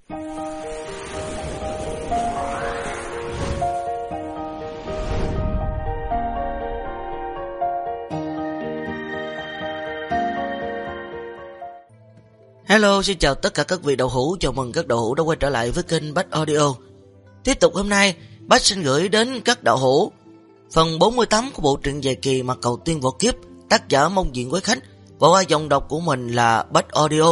Hello, xin chào tất cả các vị đậu hũ, chào mừng các đậu hũ đã quay trở lại với kênh Bách Audio. Tiếp tục hôm nay, Bách xin gửi đến các đậu hũ phần 48 của bộ truyện dài kỳ Mặt Cầu Tiên Võ Kiếp, tác giả Mông Diện Quái Khách, và qua dòng đọc của mình là Bách Audio.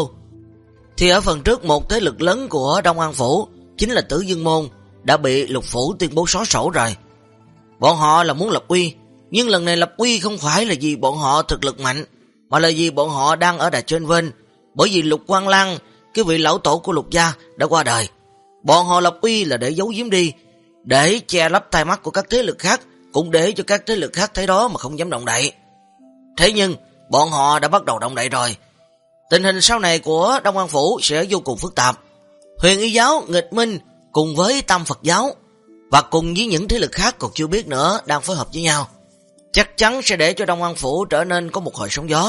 Thì ở phần trước, một thế lực lớn của Đông An Phủ, chính là Tử Dương Môn, đã bị Lục Phủ tuyên bố xóa sổ rồi. Bọn họ là muốn lập uy, nhưng lần này lập uy không phải là vì bọn họ thực lực mạnh, mà là vì bọn họ đang ở đà trên vênh. Bởi vì Lục Quang Lăng, cái vị lão tổ của Lục gia, đã qua đời. Bọn họ lập uy là để giấu giếm đi, để che lấp tai mắt của các thế lực khác, cũng để cho các thế lực khác thấy đó mà không dám động đậy. Thế nhưng, bọn họ đã bắt đầu động đậy rồi. Tình hình sau này của Đông An Phủ sẽ vô cùng phức tạp. Huyền Y giáo, Nghịch Minh cùng với Tam Phật giáo và cùng với những thế lực khác còn chưa biết nữa đang phối hợp với nhau, chắc chắn sẽ để cho Đông An Phủ trở nên có một hồi sóng gió.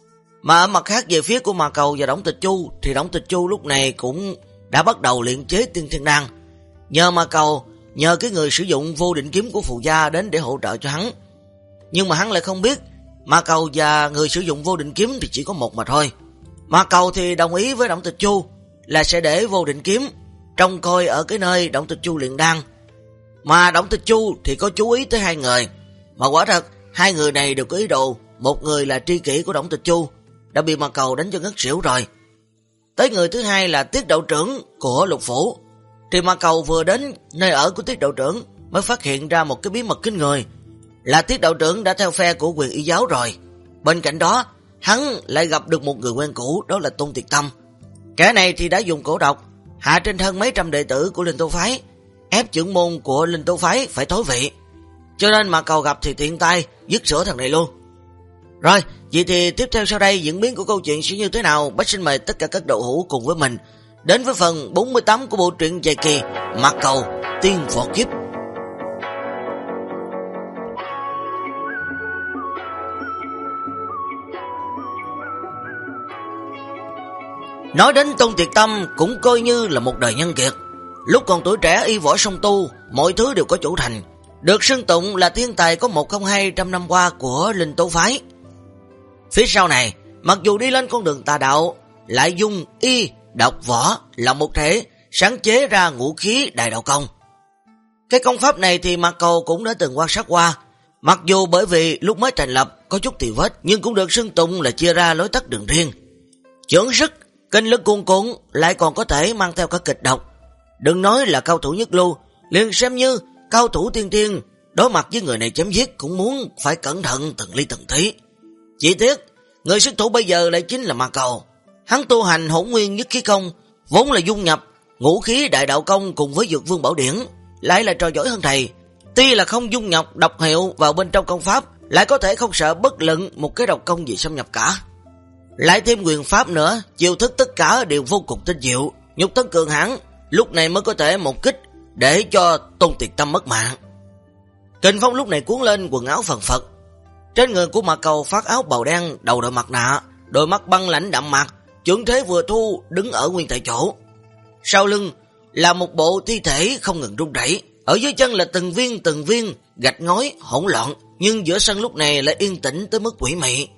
Mà ở mặt khác, về phía của Ma Cầu và Đổng Tịch Chu, thì Đổng Tịch Chu lúc này cũng đã bắt đầu luyện chế tiên thiên đan. Nhờ Ma Cầu, nhờ cái người sử dụng vô định kiếm của Phù gia đến để hỗ trợ cho hắn. Nhưng mà hắn lại không biết, Ma Cầu và người sử dụng vô định kiếm thì chỉ có một mà thôi. Ma Cầu thì đồng ý với Đổng Tịch Chu là sẽ để vô định kiếm trông coi ở cái nơi Đổng Tịch Chu luyện đan. Mà Đổng Tịch Chu thì có chú ý tới hai người, mà quả thật hai người này đều có ý đồ. Một người là tri kỷ của Đổng Tịch Chu, đã bị Ma Cầu đánh cho ngất xỉu rồi. Tới người thứ hai là Tiết đạo trưởng của Lục Phủ. Thì Ma Cầu vừa đến nơi ở của Tiết đạo trưởng mới phát hiện ra một cái bí mật kinh người, là Tiết đạo trưởng đã theo phe của Huyền Y giáo rồi. Bên cạnh đó, hắn lại gặp được một người quen cũ, đó là Tôn Tiệt Tâm. Kẻ này thì đã dùng cổ độc hạ trên thân mấy trăm đệ tử của Linh Tô phái, ép trưởng môn của Linh Tô phái phải thối vị. Cho nên Ma Cầu gặp thì tiện tay dứt sữa thằng này luôn. Rồi, vậy thì tiếp theo sau đây diễn biến của câu chuyện sẽ như thế nào? Bách xin mời tất cả các đậu hũ cùng với mình đến với phần 48 của bộ truyện dài kỳ Mặt Cầu Tiên Võ Kiếp. Nói đến Tôn Tiệt Tâm cũng coi như là một đời nhân kiệt. Lúc còn tuổi trẻ y võ song tu, mọi thứ đều có chủ thành, được xưng tụng là thiên tài có 102 trăm năm qua của Linh Tố phái. Phía sau này, mặc dù đi lên con đường tà đạo, lại dùng y, độc, võ là một thể, sáng chế ra ngũ khí đại đạo công. Cái công pháp này thì Ma Cầu cũng đã từng quan sát qua. Mặc dù bởi vì lúc mới thành lập có chút tì vết, nhưng cũng được xưng tụng là chia ra lối tắt đường riêng. Chưởng sức, kinh lực cuồn cuộn, lại còn có thể mang theo cả kịch độc. Đừng nói là cao thủ nhất lưu, liền xem như cao thủ tiên thiên, đối mặt với người này chém giết cũng muốn phải cẩn thận từng ly từng tí. Chỉ tiếc, người xuất thủ bây giờ lại chính là Ma Cầu. Hắn tu hành Hỗn Nguyên Nhất Khí Công, vốn là dung nhập ngũ khí đại đạo công cùng với Dược Vương Bảo Điển, lại là trò giỏi hơn thầy. Tuy là không dung nhập độc hiệu vào bên trong công pháp, lại có thể không sợ bất luận một cái độc công gì xâm nhập cả. Lại thêm quyền pháp nữa, chiêu thức tất cả đều vô cùng tinh diệu, nhục thân cường hãn, lúc này mới có thể một kích để cho Tôn Tiệt Tâm mất mạng. Kình phong lúc này cuốn lên, quần áo phần phật. Trên người của Ma Cầu phát áo bào đen, đầu đội mặt nạ, đôi mắt băng lãnh đậm mặt, chưởng thế vừa thu, đứng ở nguyên tại chỗ. Sau lưng là một bộ thi thể không ngừng rung rẩy, ở dưới chân là từng viên gạch ngói hỗn loạn, nhưng giữa sân lúc này lại yên tĩnh tới mức quỷ mị.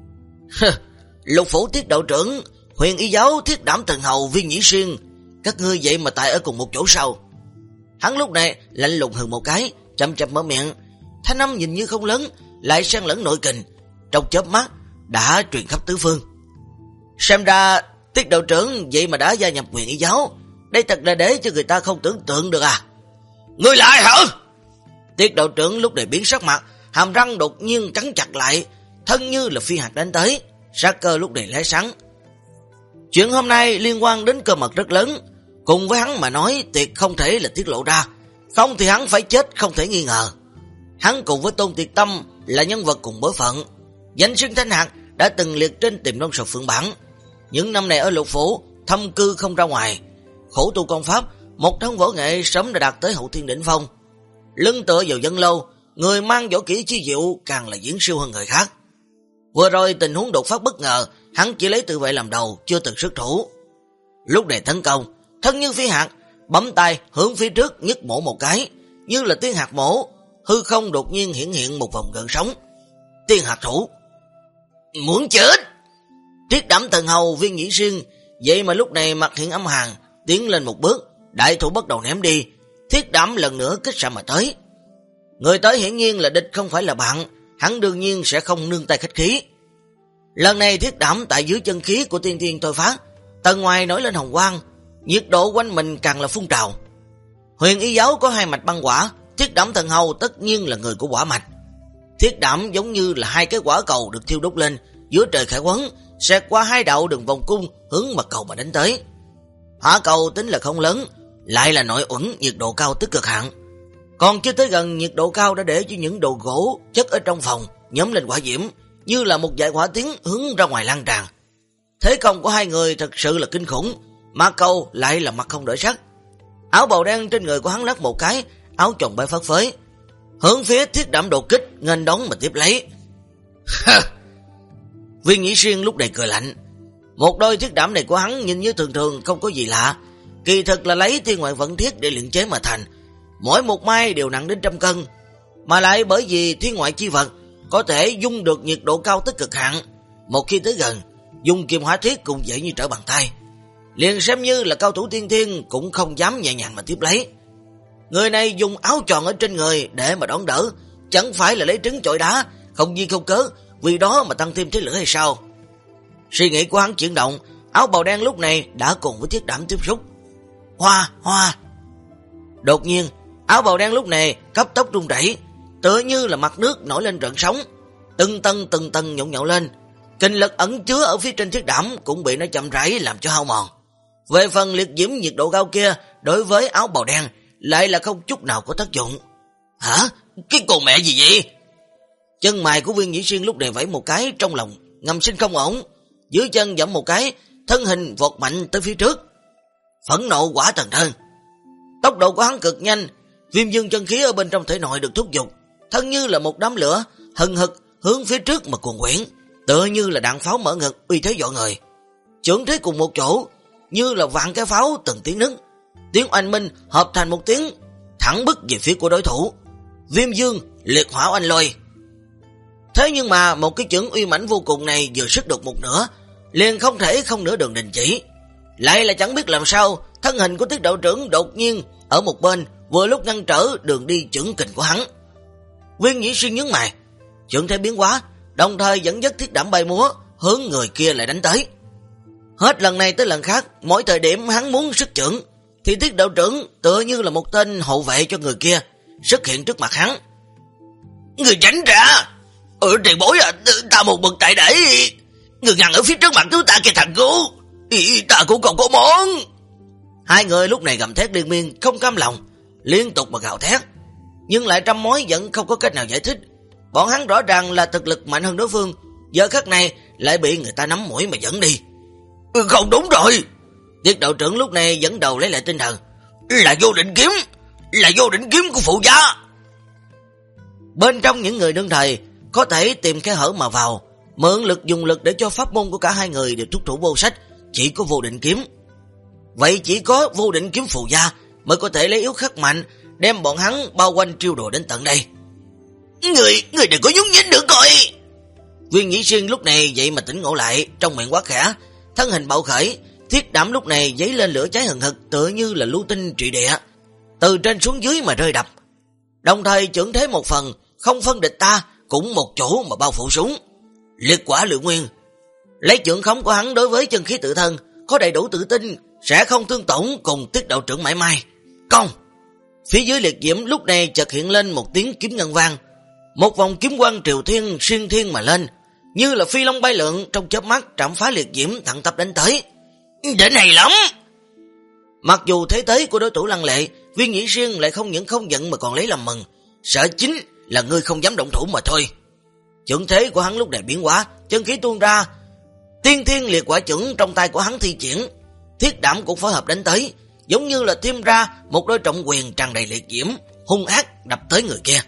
Lục Phủ Tiết đạo trưởng, Huyền Y giáo Thiết Đảm Thần Hầu Viên Nhĩ Xuyên, các ngươi vậy mà tại ở cùng một chỗ sao? Hắn lúc này lạnh lùng hừ một cái, chậm chậm mở miệng, thanh âm nhìn như không lớn, lại xen lẫn nội kình, trong chớp mắt đã truyền khắp tứ phương. Xem ra Tiết đạo trưởng vậy mà đã gia nhập Huyền Y giáo, đây thật là để cho người ta không tưởng tượng được à. Ngươi lại hả? Tiết đạo trưởng lúc này biến sắc mặt, hàm răng đột nhiên cắn chặt lại, thân như là phi hạt đánh tới, sát cơ lúc này lóe sáng. Chuyện hôm nay liên quan đến cơ mật rất lớn, cùng với hắn mà nói tuyệt không thể là tiết lộ ra, không thì hắn phải chết không thể nghi ngờ. Hắn cùng với Tôn Tiệt Tâm là nhân vật cùng bối phận, danh xưng Thanh Hạc đã từng liệt trên Tiềm Long Sọt Phượng Bản. Những năm này ở Lục Phủ thâm cư không ra ngoài, khổ tu công pháp, một thân võ nghệ sớm đã đạt tới hậu thiên đỉnh phong. Lưng tựa vào dân lâu, người mang võ kỹ chi diệu càng là diễn siêu hơn người khác. Vừa rồi tình huống đột phát bất ngờ, hắn chỉ lấy tự vệ làm đầu, chưa từng xuất thủ. Lúc này tấn công, thân như phi hạt, bấm tay hướng phía trước nhấc mổ một cái, như là tiếng hạt mổ, hư không đột nhiên hiện một vòng gợn sóng. Tiên hạt thủ. Muốn chết! Triết Đảm Thần Hầu Viên Nhĩ Xuyên, vậy mà lúc này mặt hiện âm hàn, tiến lên một bước, đại thủ bắt đầu ném đi, Thiết Đảm lần nữa kích xạ mà tới. Người tới hiển nhiên là địch không phải là bạn, hắn đương nhiên sẽ không nương tay khách khí. Lần này Thiết Đảm tại dưới chân khí của tiên thiên thôi phát, tầng ngoài nổi lên hồng quang, nhiệt độ quanh mình càng là phun trào. Huyền Y giáo có 2 mạch băng hỏa, Thiết Đảm Thần Hầu tất nhiên là người của hỏa mạch. Thiết Đảm giống như là 2 cái quả cầu được thiêu đốt lên, giữa trời khẽ quấn, xẹt qua 2 đạo đường vòng cung hướng mặt cầu mà đánh tới. Hỏa cầu tính là không lớn, lại là nội uẩn nhiệt độ cao tới cực hạn. Còn chưa tới gần, nhiệt độ cao đã để cho những đồ gỗ chất ở trong phòng nhóm lên hỏa diễm, như là một dải hỏa tiến hướng ra ngoài lan tràn. Thế công của 2 người thật sự là kinh khủng, mà cầu lại là mặt không đổi sắc. Áo bào đen trên người của hắn lắc một cái, áo choàng bay phất phới, hướng phía Thiết Đảm đột kích nghênh đón mà tiếp lấy. Viên Nhĩ Xuyên lúc này cười lạnh. Một đôi thiết đảm này của hắn nhìn như thường thường không có gì lạ, kỳ thực là lấy thiên ngoại vận thiết để luyện chế mà thành, mỗi một mai đều nặng đến 100 cân, mà lại bởi vì thiên ngoại chi vật có thể dung được nhiệt độ cao tới cực hạn, một khi tới gần, dùng kim hỏa thiết cũng dễ như trở bàn tay, liền xem như là cao thủ tiên thiên cũng không dám nhẹ nhàng mà tiếp lấy. Người này dùng áo tròn ở trên người để mà đón đỡ, chẳng phải là lấy trứng chọi đá, không duyên không cớ, vì đó mà tăng thêm thế lửa hay sao? Suy nghĩ của hắn chuyển động, áo bào đen lúc này đã cùng với Thiết Đảm tiếp xúc. Hoa! Đột nhiên, áo bào đen lúc này cấp tốc rung rẩy, tựa như là mặt nước nổi lên trận sóng, từng tầng nhộn nhạo lên. Kinh lực ẩn chứa ở phía trên Thiết Đảm cũng bị nó chậm rãi làm cho hao mòn. Về phần liệt diễm nhiệt độ cao kia, đối với áo bào đen lại là không chút nào có tác dụng. Hả? Cái con mẹ gì vậy? Chân mày của Viên Nhĩ Xuyên lúc này vẫy một cái, trong lòng ngầm sinh không ổn, dưới chân giẫm một cái, thân hình vọt mạnh tới phía trước. Phẫn nộ quả thần thân. Tốc độ của hắn cực nhanh, viêm dương chân khí ở bên trong thể nội được thúc giục, thân như là một đám lửa hừng hực hướng phía trước mà cuồn quyển, tựa như là đạn pháo mở ngực uy thế dọa người. Chưởng thế cùng một chỗ, như là vạn cái pháo từng tiếng nứt, tiếng oanh minh hợp thành một tiếng, thẳng bức về phía của đối thủ. Viêm dương liệt hỏa oanh lôi. Thế nhưng mà một cái chưởng uy mãnh vô cùng này vừa sức được một nửa, liền không thể không nửa đường đình chỉ. Lại là chẳng biết làm sao, thân hình của Tiết đạo trưởng đột nhiên ở một bên, vừa lúc ngăn trở đường đi chưởng kình của hắn. Viên Nhĩ Xuyên nhướng mày, chưởng thế biến hóa, đồng thời dẫn dắt Thiết Đảm bay múa, hướng người kia lại đánh tới. Hết lần này tới lần khác, mỗi thời điểm hắn muốn xuất chưởng, thì Tiết đạo trưởng tựa như là một tên hộ vệ cho người kia xuất hiện trước mặt hắn. Người tránh ra! Tiền bối à, ta một bực tại để người ngăn ở phía trước mặt chúng ta kìa thằng cứu, ta cũng còn có món. 2 người lúc này gầm thét liên miên, không cam lòng, liên tục mà gào thét, nhưng lại trăm mối vẫn không có cách nào giải thích. Bọn hắn rõ ràng là thực lực mạnh hơn đối phương, giờ khắc này lại bị người ta nắm mũi mà dẫn đi. Không đúng rồi. Tiết đạo trưởng lúc này dẫn đầu lấy lại tinh thần. Là vô định kiếm của phụ gia. Bên trong những người đương thời có thể tìm cái hở mà vào, mượn lực dùng lực để cho pháp môn của cả 2 người đều thúc thủ vô sách, chỉ có vô định kiếm. Vậy chỉ có vô định kiếm phụ gia mới có thể lấy yếu khắc mạnh, đem bọn hắn bao quanh triêu đồ đến tận đây. Người đừng có nhúng nhính nữa coi. Viên Nhĩ Xuyên lúc này vậy mà tỉnh ngộ lại, trong miệng quát khẽ, thân hình bạo khởi, Thiết Đảm lúc này giấy lên lửa cháy hừng hực, tựa như là lưu tinh trị địa, từ trên xuống dưới mà rơi đập. Đồng thời chưởng thế một phần, không phân địch ta, cũng một chỗ mà bao phủ xuống. Liệt quả lượng nguyên. Lấy chưởng khống của hắn đối với chân khí tự thân, có đầy đủ tự tin, sẽ không thương tổn cùng Tiết đạo trưởng mãi mai. Công! Phía dưới liệt diễm lúc này chợt hiện lên một tiếng kiếm ngân vang. Một vòng kiếm quang triều thiên xuyên thiên mà lên, như là phi long bay lượn, trong chớp mắt trảm phá liệt diễm thẳng tắp đánh tới. Đến này lắm! Mặc dù thế tới của đối thủ lăng lệ, Viên Nhĩ Xuyên lại không những không giận mà còn lấy làm mừng, sợ chính là ngươi không dám động thủ mà thôi. Chưởng thế của hắn lúc này biến hóa, chân khí tuôn ra, tiên thiên liệt quả chưởng trong tay của hắn thi triển, Thiết Đảm cũng phối hợp đánh tới, giống như là thêm ra một đôi trọng quyền tràn đầy liệt diễm, hung ác đập tới người kia.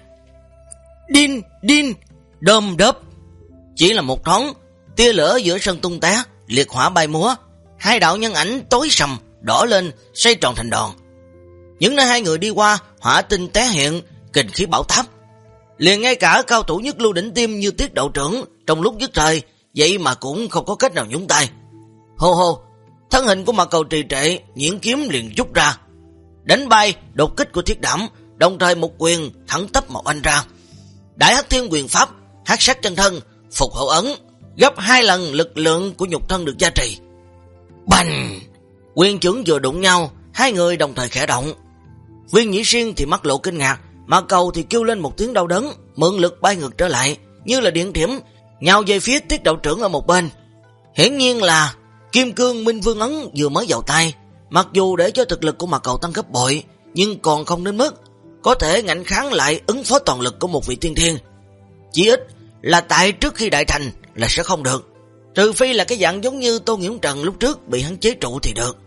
Đin, đơm đớp. Chỉ là một thoáng, tia lửa giữa sân tung té, liệt hỏa bay múa, 2 đạo nhân ảnh tối sầm đỏ lên, xoay tròn thành đòn. Những nơi hai người đi qua, hỏa tinh té hiện, kình khí bão táp. Liền ngay cả cao thủ nhất lưu đỉnh tiêm như Tiết đạo trưởng trong lúc nhất thời, vậy mà cũng không có cách nào nhúng tay. Hô hô, thân hình của Mạc Cầu trì trệ, nhuyễn kiếm liền rút ra, đánh bay đột kích của Thiết Đảm, đồng thời một quyền thẳng tắp một anh ra. Đại Hắc Thiên quyền pháp, hắc sát chân thân, phục hậu ấn, gấp 2 lần lực lượng của nhục thân được gia trì. Bành! Quyền chưởng vừa đụng nhau, hai người đồng thời khẽ động. Viên Nhĩ Xuyên thì mắt lộ kinh ngạc, Mạc Cầu thì kêu lên một tiếng đau đớn, mượn lực bay ngược trở lại, như là điện thiểm, nhào về phía Tiết đạo trưởng ở một bên. Hiển nhiên là Kim Cương Minh Vương ấn vừa mới vào tay, mặc dù để cho thực lực của Mạc Cầu tăng gấp bội, nhưng còn không đến mức có thể ngạnh kháng lại ứng phó toàn lực của một vị tiên thiên. Chỉ ít là tại trước khi đại thành là sẽ không được, trừ phi là cái dạng giống như Tô Nghiễm Trần lúc trước bị hắn chế trụ thì được.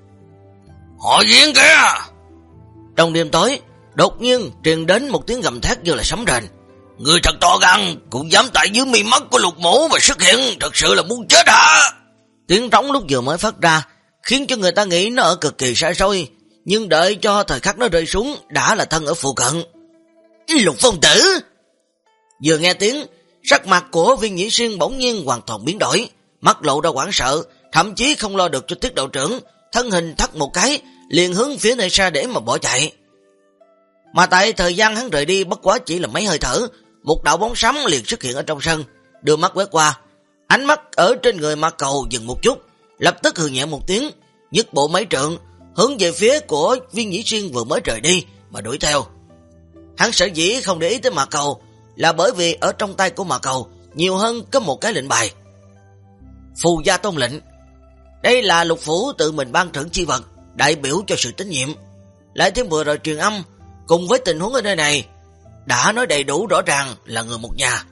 Họ Diễn kìa! Trong đêm tối, đột nhiên truyền đến một tiếng gầm thét như là sấm rền. Người thật to gan, cũng dám tại dưới mi mắt của Lục Mỗ và xuất hiện, thật sự là muốn chết hả? Tiếng trống lúc vừa mới phát ra, khiến cho người ta nghĩ nó ở cực kỳ xa xôi, nhưng đợi cho thời khắc nó rơi xuống, đã là thân ở phụ cận. Lục Phong tử! Vừa nghe tiếng, sắc mặt của Viên Nhĩ Xuyên bỗng nhiên hoàn toàn biến đổi, mắt lộ ra hoảng sợ, thậm chí không lo được cho Tiết đạo trưởng, thân hình thắt một cái, liền hướng phía nơi xa để mà bỏ chạy. Mà tại thời gian hắn rời đi bất quá chỉ là mấy hơi thở, một đạo bóng xám liền xuất hiện ở trong sân, đưa mắt quét qua, ánh mắt ở trên người Mạc Cầu dừng một chút, lập tức hừ nhẹ một tiếng, nhấc bộ mấy trượng, hướng về phía của Viên Nhĩ Xuyên vừa mới rời đi mà đuổi theo. Hắn sở dĩ không để ý tới Mạc Cầu là bởi vì ở trong tay của Mạc Cầu nhiều hơn có một cái lệnh bài. Phù gia tôn lệnh. Đây là Lục phủ tự mình ban thưởng chi vật, đại biểu cho sự tín nhiệm. Lại thêm vừa rồi truyền âm, cùng với tình huống ở nơi này, đã nói đầy đủ rõ ràng là người một nhà.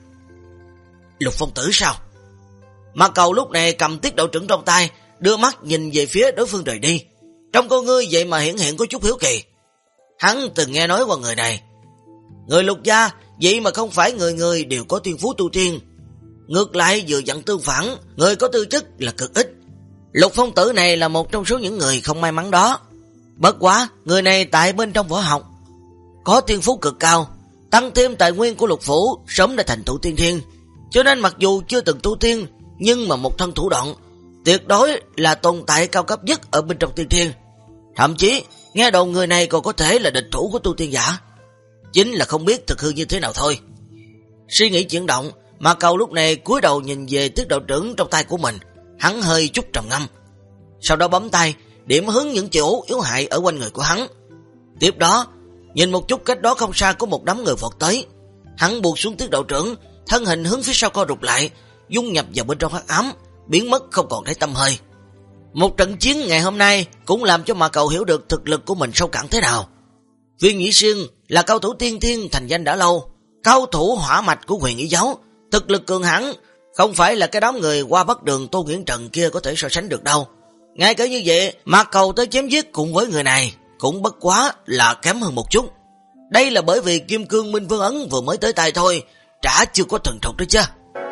Lục Phong tử sao? Mạc Cầu lúc này cầm Tiết đạo trưởng trong tay, đưa mắt nhìn về phía đối phương rời đi. Trong con ngươi vậy mà hiện có chút hiếu kỳ. Hắn từng nghe nói qua người này. Người Lục gia vậy mà không phải người người đều có thiên phú tu tiên. Ngược lại vừa dặn tương phản, người có tư chất là cực ít. Lục Phong tử này là một trong số những người không may mắn đó. Bất quá, người này tại bên trong võ học có thiên phú cực cao, tăng thêm tài nguyên của Lục phủ sớm đã thành tựu tiên thiên, cho nên mặc dù chưa từng tu tiên, nhưng mà một thân thủ đoạn tuyệt đối là tồn tại cao cấp nhất ở bên trong tiên thiên. Thậm chí, nghe đồn người này còn có thể là địch thủ của tu tiên giả. Chính là không biết thực hư như thế nào thôi. Suy nghĩ chuyển động, Mạc Cầu lúc này cúi đầu nhìn về Tiết đạo trưởng trong tay của mình, hắn hơi chút trầm ngâm. Sau đó bấm tay, điểm hướng những chỗ yếu hại ở quanh người của hắn. Tiếp đó, nhìn một chút cách đó không xa có một đám người vọt tới. Hắn buông xuống Tiết đạo trưởng, thân hình hướng phía sau co rụt lại, dung nhập vào bên trong hắc ám, biến mất không còn thấy tăm hơi. Một trận chiến ngày hôm nay cũng làm cho Mạc Cầu hiểu được thực lực của mình sâu cạn thế nào. Viên Nhĩ Xuyên là cao thủ tiên thiên thành danh đã lâu, cao thủ hỏa mạch của Huyền Ý giáo, thực lực cường hãn, không phải là cái đám người qua Bắc Đường Tô Nghiễm Trần kia có thể so sánh được đâu. Ngay cả như vậy, Mạc Cầu tới chém giết cùng với người này cũng bất quá là kém hơn một chút. Đây là bởi vì Kim Cương Minh Vương ấn vừa mới tới tay thôi, trả chưa có thần thục đấy chứ.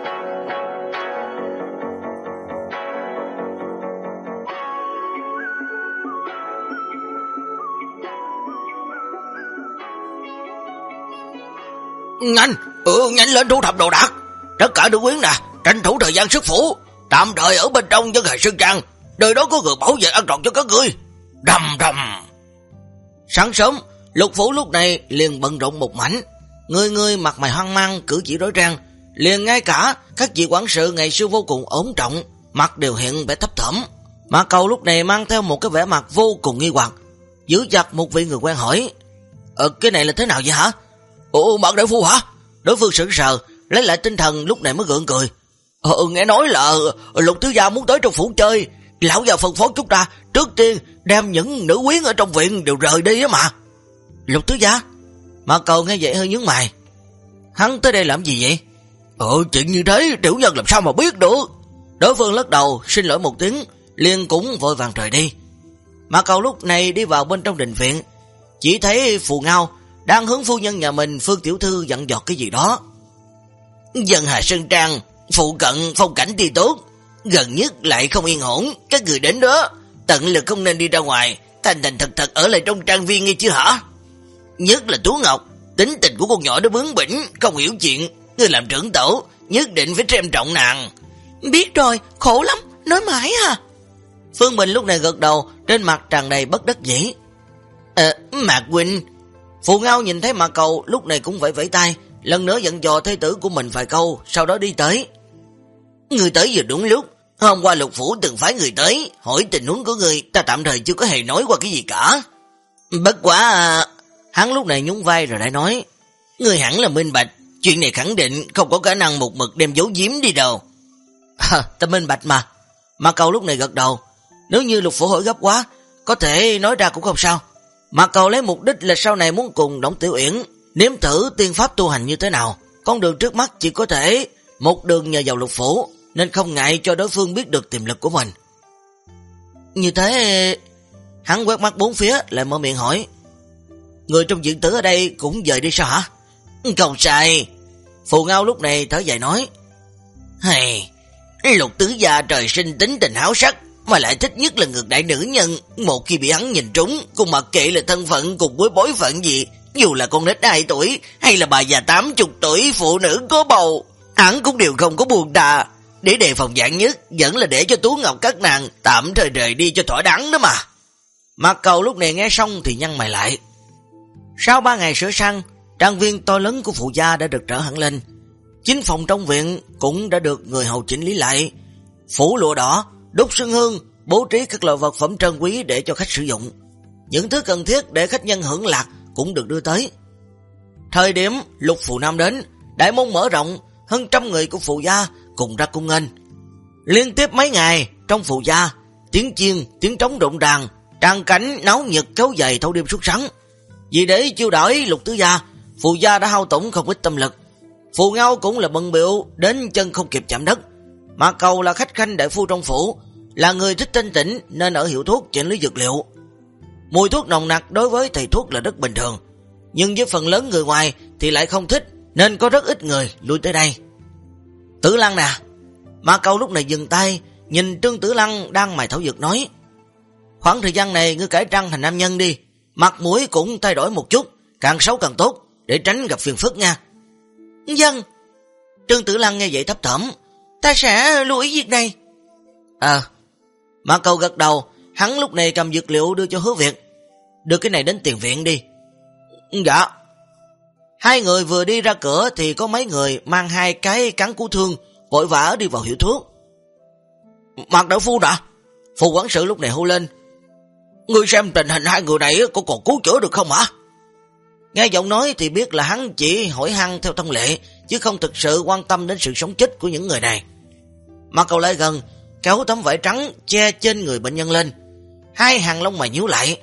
Nhanh lên thu thập đồ đạc. Tất cả nữ quyến nè, tranh thủ thời gian xuất phủ, tạm thời ở bên trong Dân Hà Sơn Trang, nơi đó có người bảo vệ an toàn cho các ngươi. Rầm rầm. Sáng sớm, Lục phủ lúc này liền bận rộn một mảnh, người mặt mày hoang mang, cử chỉ rối ren, liền ngay cả các vị quản sự ngày xưa vô cùng ổn trọng, mặt đều hiện vẻ thấp thỏm. Mạc Cầu lúc này mang theo một cái vẻ mặt vô cùng nghi hoặc, giữ chặt một vị người quen hỏi: cái này là thế nào vậy hả? Mạc đại phu hả? Đối phương sững sờ, lấy lại tinh thần lúc này mới gượng cười. Nghe nói là Lục thiếu gia muốn tới trong phủ chơi, lão già phân phó chúng ta trước tiên đem những nữ quyến ở trong viện đều rời đi á mà. Lục thiếu gia? Mạc Cầu nghe vậy hơi nhướng mày. Hắn tới đây làm gì vậy? Chuyện như thế tiểu nhân làm sao mà biết được. Đối phương lắc đầu xin lỗi một tiếng, liền cũng vội vàng rời đi. Mạc Cầu lúc này đi vào bên trong đình viện, chỉ thấy Phù Ngao đang hướng phu nhân nhà mình Phương tiểu thư dặn dò cái gì đó. Dân Hà Sơn Trang phụ cận phong cảnh tươi tốt, gần nhất lại không yên ổn, các người đến đó tận lực không nên đi ra ngoài, thành thành thật thật ở lại trong trang viên nghe chứ hả? Nhất là Tú Ngọc, tính tình của con nhỏ đó bướng bỉnh, không hiểu chuyện, ngươi làm trưởng tổ, nhất định phải xem trọng nàng. Biết rồi, khổ lắm, nói mãi à. Phương Bình lúc này gật đầu, trên mặt tràn đầy bất đắc dĩ. Mạc huynh. Phù Ngao nhìn thấy Mạc Cầu lúc này cũng vẫy vẫy tay, lần nữa dặn dò thê tử của mình vài câu, sau đó đi tới. Người tới vừa đúng lúc, hôm qua Lục Phủ từng phái người tới, hỏi tình huống của người, ta tạm thời chưa có hề nói qua cái gì cả. Bất quá hắn lúc này nhún vai rồi lại nói, người hẳn là minh bạch, chuyện này khẳng định không có khả năng một mực đem giấu giếm đi đâu. Ta minh bạch mà. Mạc Cầu lúc này gật đầu, nếu như Lục Phủ hỏi gấp quá, có thể nói ra cũng không sao. Mạc Cầu lấy mục đích là sau này muốn cùng Đổng Tiểu Uyển nếm thử tiên pháp tu hành như thế nào. Con đường trước mắt chỉ có thể một đường nhờ vào Lục Phủ, nên không ngại cho đối phương biết được tiềm lực của mình. Như thế, hắn quét mắt bốn phía lại mở miệng hỏi, người trong viện tử ở đây cũng dời đi sao hả? Không sai. Phù Ngao lúc này thở dài nói, Lục tứ gia trời sinh tính tình háo sắc, mà lại thích nhất là ngược đại nữ nhân. Một khi bị hắn nhìn trúng, cũng mặc kệ là thân phận cùng với bối phận gì, dù là con nít 2 tuổi hay là bà già 80 tuổi phụ nữ có bầu, hắn cũng đều không có buông tha. Để đề phòng vạn nhất, vẫn là để cho Tú Ngọc các nàng tạm thời rời đi cho thỏa đáng đó mà. Mạc Cầu lúc này nghe xong thì nhăn mày lại. Sau 3 ngày sửa sang, trang viên to lớn của phụ gia đã được trở hẳn lên. Chính phòng trong viện cũng đã được người hầu chỉnh lý lại, phủ lụa đỏ, đốt sương hương, bố trí các loại vật phẩm trân quý để cho khách sử dụng. Những thứ cần thiết để khách nhân hưởng lạc cũng được đưa tới. Thời điểm Lục Phù Nam đến, đại môn mở rộng, hơn 100 người của phụ gia cùng ra cung nghênh. Liên tiếp mấy ngày trong phụ gia, tiếng chiên, tiếng trống rộn ràng, tràn cảnh náo nhiệt kéo dài thâu đêm suốt sáng. Vì để chiêu đãi Lục tứ gia, phụ gia đã hao tổn không ít tâm lực. Phù Ngao cũng là bận bịu đến chân không kịp chạm đất. Mạc Cầu là khách khanh đại phu trong phủ, là người thích thanh tĩnh nên ở hiệu thuốc chỉnh lý dược liệu. Mùi thuốc nồng nặc đối với thầy thuốc là rất bình thường, nhưng với phần lớn người ngoài thì lại không thích, nên có rất ít người lui tới đây. Tử Lăng nè. Mạc Cầu lúc này dừng tay, nhìn Trương Tử Lăng đang mài thảo dược nói, khoảng thời gian này ngươi cải trang thành nam nhân đi, mặt mũi cũng thay đổi một chút, càng xấu càng tốt, để tránh gặp phiền phức nha. Vâng. Trương Tử Lăng nghe vậy thấp thỏm, ta sẽ lưu ý việc này. Mạc Cầu gật đầu, hắn lúc này cầm dược liệu đưa cho Hứa Việt. Đưa cái này đến tiền viện đi. Dạ. Hai người vừa đi ra cửa thì có mấy người mang 2 cái cán cứu thương vội vã đi vào hiệu thuốc. Mạc đại phu đã. Phù quản sự lúc này hô lên, ngươi xem tình hình 2 người này có còn cứu chữa được không hả? Nghe giọng nói thì biết là hắn chỉ hỏi han theo thông lệ, chứ không thực sự quan tâm đến sự sống chết của những người này. Mạc Cầu lại gần, kéo tấm vải trắng che trên người bệnh nhân lên. 2 hàng lông mày nhíu lại.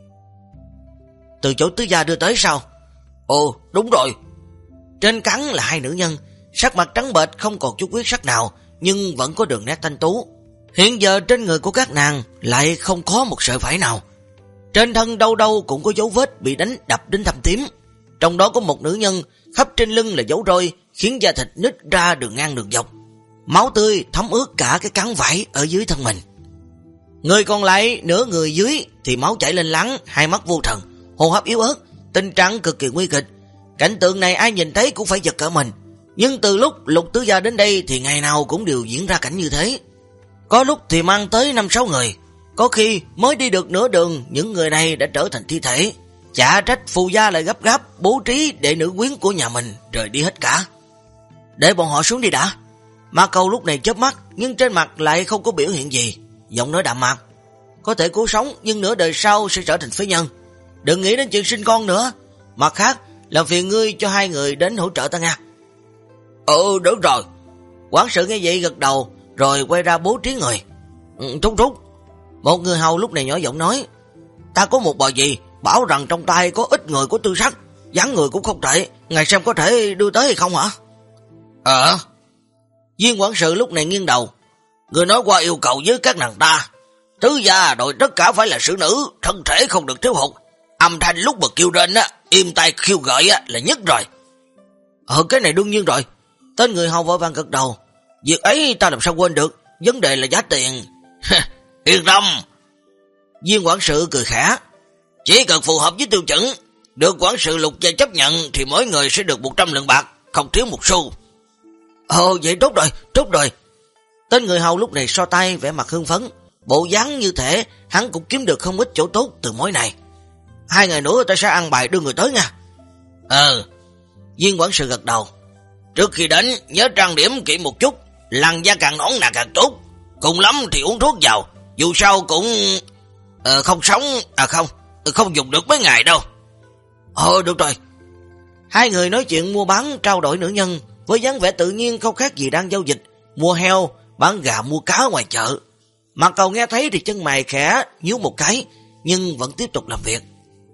Từ chỗ tứ gia đưa tới sao? Ồ, đúng rồi. Trên cắn là 2 nữ nhân, sắc mặt trắng bệch không còn chút huyết sắc nào, nhưng vẫn có đường nét thanh tú. Hiện giờ trên người của các nàng lại không có một sợi vải nào. Trên thân đâu đâu cũng có dấu vết bị đánh đập đến thâm tím. Trong đó có một nữ nhân, khắp trên lưng là dấu roi, khiến da thịt nứt ra đường ngang đường dọc. Máu tươi thấm ướt cả cái cán vải ở dưới thân mình. Người còn lại nửa người dưới thì máu chảy lên láng, 2 mắt vô thần, hô hấp yếu ớt, tình trạng cực kỳ nguy kịch. Cảnh tượng này ai nhìn thấy cũng phải giật cả mình. Nhưng từ lúc Lục tứ gia đến đây thì ngày nào cũng đều diễn ra cảnh như thế. Có lúc thì mang tới 5-6 người, có khi mới đi được nửa đường những người này đã trở thành thi thể. Chả trách Phù gia lại gấp gáp bố trí để nữ quyến của nhà mình rời đi hết cả. Để bọn họ xuống đi đã. Mạc Cầu lúc này chớp mắt, nhưng trên mặt lại không có biểu hiện gì, giọng nói đạm mạc, có thể cứu sống nhưng nửa đời sau sẽ trở thành phế nhân. Đừng nghĩ đến chuyện sinh con nữa. Mặt khác, làm phiền ngươi cho 2 người đến hỗ trợ ta nha. Được rồi. Quản sự nghe vậy gật đầu, rồi quay ra bố trí người. Trúc. Một người hầu lúc này nhỏ giọng nói, ta có một bò gì, bảo rằng trong tay có ít người của tư sắc, dáng người cũng không tệ, ngài xem có thể đưa tới hay không hả? Viên quản sự lúc này nghiêng đầu, người nói qua yêu cầu với các nàng ta, tứ gia đội tất cả phải là xử nữ, thân thể không được thiếu hụt, âm thanh lúc mà kêu rên á, im tai khiêu gợi á là nhất rồi. Cái này đương nhiên rồi. Tên người hầu vội vàng gật đầu, việc ấy ta làm sao quên được, vấn đề là giá tiền. Yên tâm, Viên quản sự cười khẽ. Chỉ cần phù hợp với tiêu chuẩn, được quản sự Lục gia chấp nhận thì mỗi người sẽ được 100 lượng bạc, không thiếu một xu. Ồ, vậy tốt rồi. Tên người hầu lúc này so tay vẻ mặt hưng phấn, bộ dáng như thể hắn cũng kiếm được không ít chỗ tốt từ mối này. 2 ngày nữa ta sẽ ăn bài đưa người tới nha. Viên quản sự gật đầu. Trước khi đến nhớ trang điểm kỹ một chút, làn da càng nõn nà càng tốt, cùng lắm thì uống thuốc vào, dù sao cũng không sống, không dùng được mấy ngày đâu. Được rồi. 2 người nói chuyện mua bán trao đổi nữ nhân với dáng vẻ tự nhiên không khác gì đang giao dịch mua heo, bán gà, mua cá ngoài chợ. Mạc Cầu nghe thấy thì chân mày khẽ nhíu một cái, nhưng vẫn tiếp tục làm việc.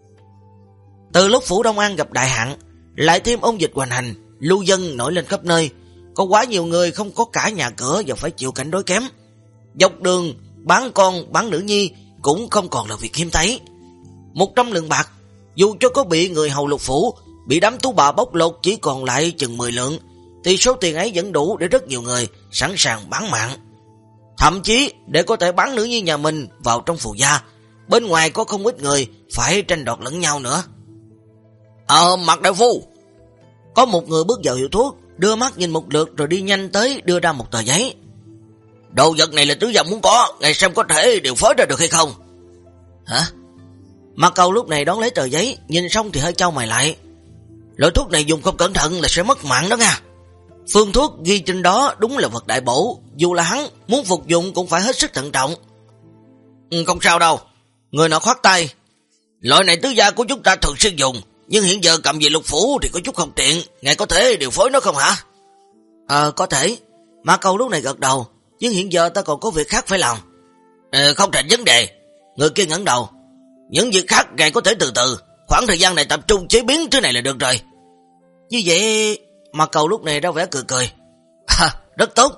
Từ lúc Phủ Đông An gặp đại hạn, lại thêm ôn dịch hoành hành, lưu dân nổi lên khắp nơi, có quá nhiều người không có cả nhà cửa và phải chịu cảnh đói kém. Dọc đường bán con bán nữ nhi cũng không còn là việc hiếm thấy. 100 lượng bạc, dù cho có bị người hầu Lục phủ, bị đám tú bà bóc lột chỉ còn lại chừng 10 lượng, thì số tiền ấy vẫn đủ để rất nhiều người sẵn sàng bán mạng. Thậm chí để có thể bán nữ nhi nhà mình vào trong phù gia, bên ngoài có không ít người phải tranh đoạt lẫn nhau nữa. Mạc đại phu. Có một người bước vào hiệu thuốc, đưa mắt nhìn một lượt rồi đi nhanh tới đưa ra một tờ giấy. Đồ vật này là tứ gia muốn có, ngài xem có thể điều phối ra được hay không? Hả? Mạc Cầu lúc này đón lấy tờ giấy, nhìn xong thì hơi chau mày lại. Loại thuốc này dùng không cẩn thận là sẽ mất mạng đó nha. Phương thuốc ghi trên đó đúng là vật đại bổ, dù là hắn muốn phục dụng cũng phải hết sức thận trọng. Không sao đâu. Người nọ khoát tay. Loại này tứ gia của chúng ta thường xuyên dùng, nhưng hiện giờ cầm về Lục phủ thì có chút không tiện, ngài có thể điều phối nó không hả? Có thể. Mạc Cầu lúc này gật đầu, nhưng hiện giờ ta còn có việc khác phải làm. Không thành vấn đề. Người kia ngẩng đầu. Những việc khác ngài có thể từ từ, khoảng thời gian này tập trung chế biến thứ này là được rồi. Như vậy, Mạc Cầu lúc này ra vẻ cười. Rất tốt.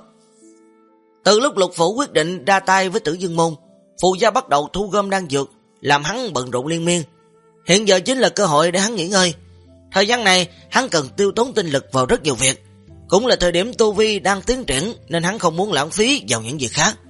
Từ lúc Lục phủ quyết định ra tay với Tử Dương môn, phù gia bắt đầu thu gom đan dược, làm hắn bận rộn liên miên. Hiện giờ chính là cơ hội để hắn nghỉ ngơi. Thời gian này hắn cần tiêu tốn tinh lực vào rất nhiều việc, cũng là thời điểm tu vi đang tiến triển, nên hắn không muốn lãng phí vào những việc khác.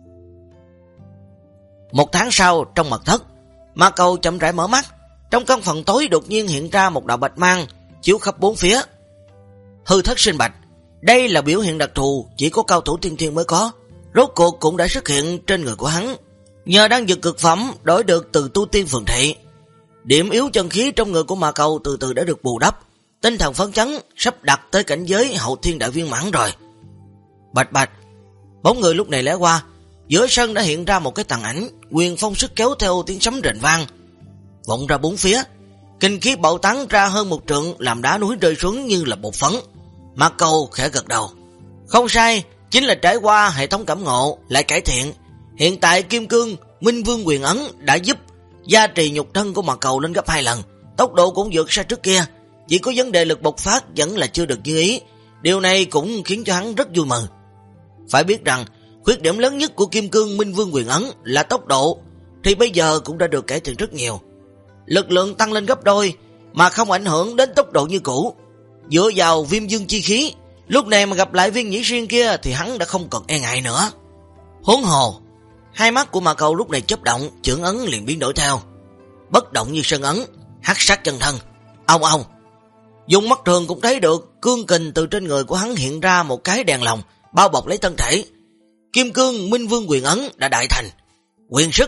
1 tháng sau, trong mật thất, Mạc Cầu chậm rãi mở mắt. Trong căn phòng tối đột nhiên hiện ra một đạo bạch mang chiếu khắp bốn phía. Hư thất sinh bạch, đây là biểu hiện đặc thù chỉ có cao thủ tiên thiên mới có, rốt cuộc cũng đã xuất hiện trên người của hắn. Nhờ đan dược cực phẩm đổi được từ tu tiên phường thị, điểm yếu chân khí trong người của Mạc Cầu từ từ đã được bù đắp, tinh thần phấn chấn, sắp đặt tới cảnh giới hậu thiên đại viên mãn rồi. Bạch, bóng người lúc này lẻ qua, giữa sân đã hiện ra một cái tàn ảnh, quyền phong sức kéo theo tiếng sấm rền vang, vọng ra bốn phía, kinh khí bạo tán ra hơn 1 trượng, làm đá núi rơi xuống như là bột phấn. Mạc Cầu khẽ gật đầu. Không sai, chính là trải qua hệ thống cảm ngộ lại cải thiện. Hiện tại Kim Cương Minh Vương quyền ấn đã giúp gia trì nhục thân của Mạc Cầu lên gấp 2 lần, tốc độ cũng vượt xa trước kia, chỉ có vấn đề lực bộc phát vẫn là chưa được như ý. Điều này cũng khiến cho hắn rất vui mừng. Phải biết rằng khuyết điểm lớn nhất của Kim Cương Minh Vương quyền ấn là tốc độ, thì bây giờ cũng đã được cải thiện rất nhiều. Lực lượng tăng lên gấp đôi mà không ảnh hưởng đến tốc độ như cũ. Dựa vào Viêm Dương chi khí, lúc này mà gặp lại viên nhĩ xuyên kia thì hắn đã không còn e ngại nữa. Huống hồ, hai mắt của Mạc Cầu lúc này chớp động, chưởng ấn liền biến đổi theo. Bất động như sơn ấn, hắc sát chân thân. Ông dùng mắt thường cũng thấy được cương kình từ trên người của hắn hiện ra một cái đèn lồng bao bọc lấy thân thể. Kim Cương Minh Vương quyền ấn đã đại thành. Quyền sức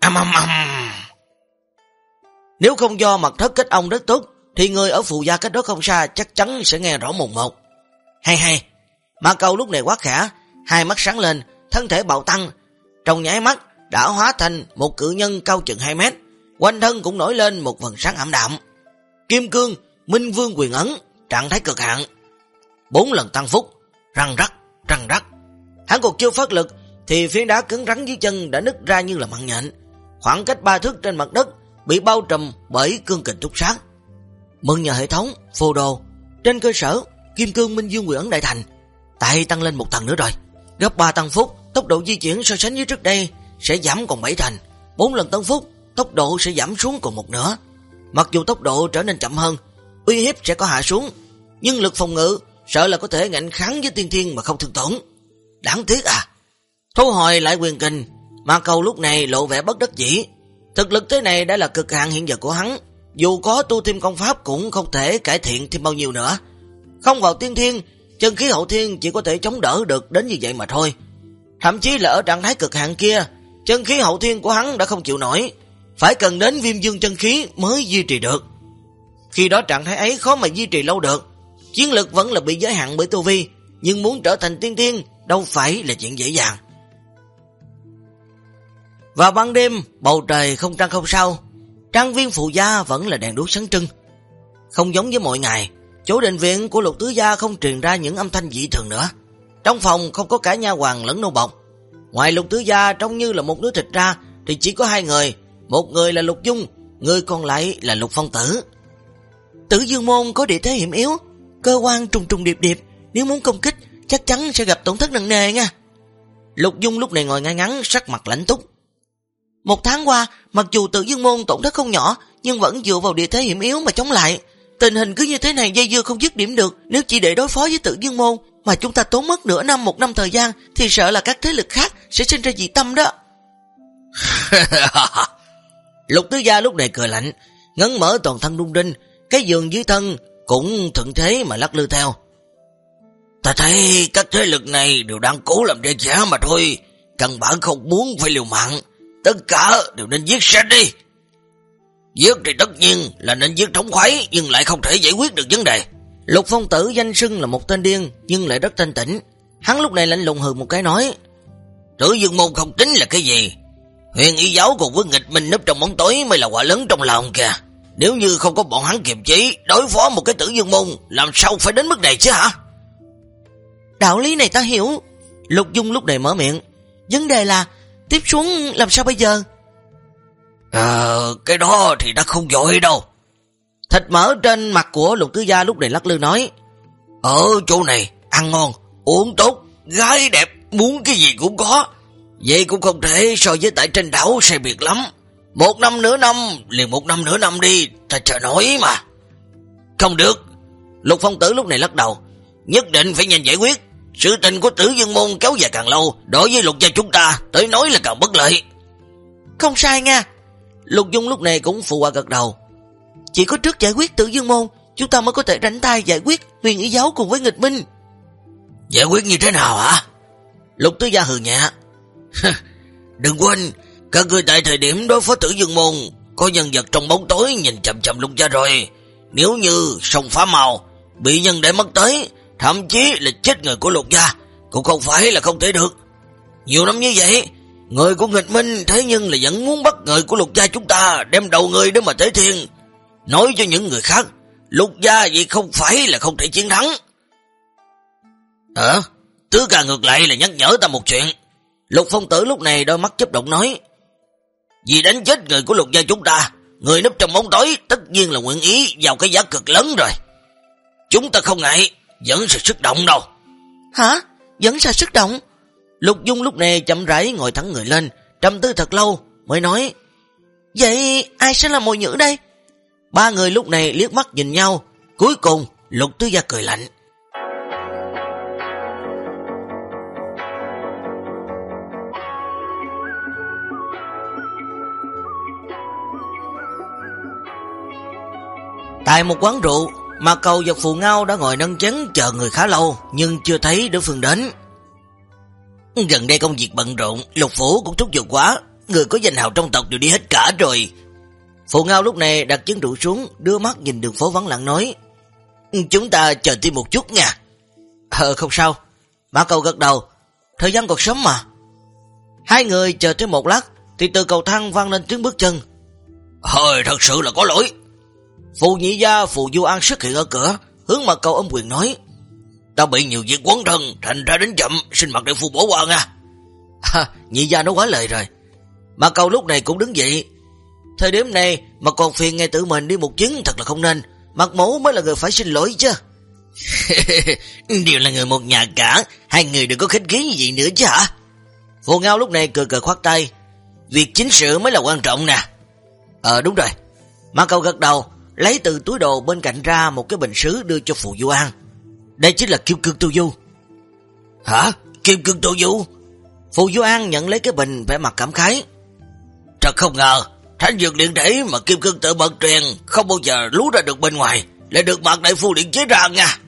Nếu không do mật thất kết ông rất tốt, thì người ở phù gia cách đó không xa chắc chắn sẽ nghe rõ mồn một. Hay. Mạc Cầu lúc này quát khẽ, hai mắt sáng lên, thân thể bạo tăng, trong nháy mắt đã hóa thành một cự nhân cao chừng 2 mét, quanh thân cũng nổi lên một vầng sáng ảm đạm. Kim Cương Minh Vương quyền ấn, trạng thái cực hạn, 4 lần tăng phúc, răng rắc. Hắn còn chưa phát lực thì phiến đá cứng rắn dưới chân đã nứt ra như là mặn nhện, khoảng cách 3 thước trên mặt đất bị bao trùm bởi cương kình túc sát. Mừng nhờ hệ thống phù đồ, trên cơ sở Kim Cương Minh Dương quyền ấn đại thành, tại tăng lên 1 tầng nữa rồi, gấp 3 tăng phúc, tốc độ di chuyển so sánh với trước đây sẽ giảm còn 7 thành, 4 lần tăng phúc, tốc độ sẽ giảm xuống còn 1/2. Mặc dù tốc độ trở nên chậm hơn, uy hiếp sẽ có hạ xuống, nhưng lực phòng ngự sợ là có thể ngạnh kháng với tiên thiên mà không thương tổn. Đáng tiếc à. Thu hồi lại quyền kình, Mạc Cầu lúc này lộ vẻ bất đắc dĩ, Thực lực thế này đã là cực hạn hiện giờ của hắn, dù có tu thêm công pháp cũng không thể cải thiện thêm bao nhiêu nữa. Không vào tiên thiên, chân khí hậu thiên chỉ có thể chống đỡ được đến như vậy mà thôi. Thậm chí là ở trạng thái cực hạn kia, chân khí hậu thiên của hắn đã không chịu nổi, phải cần đến viêm dương chân khí mới duy trì được. Khi đó trạng thái ấy khó mà duy trì lâu được, chiến lực vẫn là bị giới hạn bởi tu vi, nhưng muốn trở thành tiên thiên đâu phải là chuyện dễ dàng. Vào ban đêm, bầu trời không trăng không sao, trang viên Phụ gia vẫn là đèn đuốc sáng trưng. Không giống với mọi ngày, chỗ định viện của Lục Tứ gia không truyền ra những âm thanh dị thường nữa. Trong phòng không có cả nha hoàn lẫn nô bộc. Ngoài Lục Tứ gia trông như là một đứa thịt ra thì chỉ có hai người, một người là Lục Dung, người còn lại là Lục Phong Tử. Tử Dương môn có địa thế hiểm yếu, cơ quan trùng trùng điệp điệp, nếu muốn công kích chắc chắn sẽ gặp tổn thất nặng nề nha. Lục Dung lúc này ngồi ngay ngắn, sắc mặt lãnh túc. Một tháng qua, mặc dù Tử Dương môn tổn thất không nhỏ, nhưng vẫn dựa vào địa thế hiểm yếu mà chống lại. Tình hình cứ như thế này dây dưa không dứt điểm được, nếu chỉ để đối phó với Tử Dương môn mà chúng ta tốn mất nửa năm một năm thời gian thì sợ là các thế lực khác sẽ sinh ra dị tâm đó. Lục Tứ gia lúc này cười lạnh, ngấn mở toàn thân rung rinh, cái giường dưới thân cũng thuận thế mà lắc lư theo. Ta thấy các thế lực này đều đang cố làm ra giả mà thôi, căn bản không muốn phải liều mạng, tất cả đều nên giết sạch đi. Giết thì tất nhiên là nên giết thống khoái, nhưng lại không thể giải quyết được vấn đề. Lục Phong Tử danh xưng là một tên điên, nhưng lại rất thanh tĩnh. Hắn lúc này lạnh lùng hừ một cái nói, Tử Dương môn không tính là cái gì, Huyền Y giáo cùng với nghịch minh núp trong bóng tối mới là quả lớn trong lòng kìa. Nếu như không có bọn hắn kiềm chế đối phó một cái Tử Dương môn, làm sao phải đến mức này chứ hả? Đạo lý này ta hiểu. Lục Dung lúc này mở miệng, vấn đề là tiếp xuống làm sao bây giờ? Cái đó thì ta không vội đâu. Thịt mỡ trên mặt của Lục Tứ gia lúc này lắc lư nói, ở chỗ này ăn ngon, uống tốt, gái đẹp, muốn cái gì cũng có. Vậy cũng không thể so với tại trên đảo sai biệt lắm. Một năm nửa năm, liền một năm nửa năm đi, ta chờ nổi mà. Không được. Lục Phong Tử lúc này lắc đầu, nhất định phải nhanh giải quyết. Sự tình của Tử Dương môn kéo dài càng lâu, đối với Lục gia chúng ta tới nói là càng bất lợi. Không sai nha. Lục Dung lúc này cũng phụ họa gật đầu. Chỉ có trước giải quyết Tử Dương môn, chúng ta mới có thể rảnh tay giải quyết Huyền Y giáo cùng với nghịch minh. Giải quyết như thế nào hả? Lục Tứ gia hừ nhẹ. Đừng quên, các ngươi tại thời điểm đối phó Tử Dương môn, có nhân vật trong bóng tối nhìn chậm chậm Lục gia rồi. Nếu như sông phá màu, bị nhân để mất tới, thậm chí là chết người của Lục gia, cũng không phải là không thể được. Nhiều năm như vậy, người của nghịch minh thế nhưng là vẫn muốn bắt người của Lục gia chúng ta đem đầu người để mà tế thiên. Nói cho những người khác, Lục gia vậy không phải là không thể chiến thắng. Tứ ca ngược lại là nhắc nhở ta một chuyện. Lục Phong Tử lúc này đôi mắt chớp động nói, vì đánh chết người của Lục gia chúng ta, người núp trong bóng tối tất nhiên là nguyện ý vào cái giá cực lớn rồi. Chúng ta không ngại vẫn sẽ sức động đâu. Hả? Vẫn sẽ sức động? Lục Dung lúc này chậm rãi ngồi thẳng người lên, trầm tư thật lâu mới nói, vậy ai sẽ là mồi nhử đây? Ba người lúc này liếc mắt nhìn nhau, cuối cùng Lục Tứ gia cười lạnh. Tại một quán rượu, Mạc Cầu và Phù Ngao đã ngồi nâng chén chờ người khá lâu, nhưng chưa thấy đối phương đến. Gần đây công việc bận rộn, Lục phủ cũng thúc giục quá, người có danh hào trong tộc đều đi hết cả rồi. Phù Ngao lúc này đặt chén rượu xuống, đưa mắt nhìn đường phố vắng lặng nói, chúng ta chờ thêm một chút nha. Không sao. Mạc Cầu gật đầu, thời gian còn sớm mà. Hai người chờ thêm một lát thì từ cầu thang vang lên tiếng bước chân. Thật sự là có lỗi. Phù Nhị gia Phù Du An xuất hiện ở cửa, hướng Mạc Cầu ôm quyền nói, ta bị nhiều việc quấn thân, thành ra đến chậm, xin Mạc đại phu bỏ qua nha. Nhị gia nói quá lời rồi. Mạc Cầu lúc này cũng đứng dậy. Thời điểm này mà còn phiền ngay tự mình đi một chuyến thật là không nên. Mạc mẫu mới là người phải xin lỗi chứ. Đều là người một nhà cả, hai người đừng có khách khí như vậy nữa chứ hả? Phù Ngao lúc này cười cười khoát tay, việc chính sự mới là quan trọng nè. Đúng rồi. Mạc Cầu gật đầu, lấy từ túi đồ bên cạnh ra một cái bình sứ đưa cho Phù Du An. Đây chính là kim cương tu du. Hả? Kim cương tu du? Phù Du An nhận lấy cái bình vẻ mặt cảm khái. Thật không ngờ, thánh dược luyện thể mà kim cương tự bật truyền không bao giờ lú ra được bên ngoài, lại được Mạc đại phu luyện chế ra nha.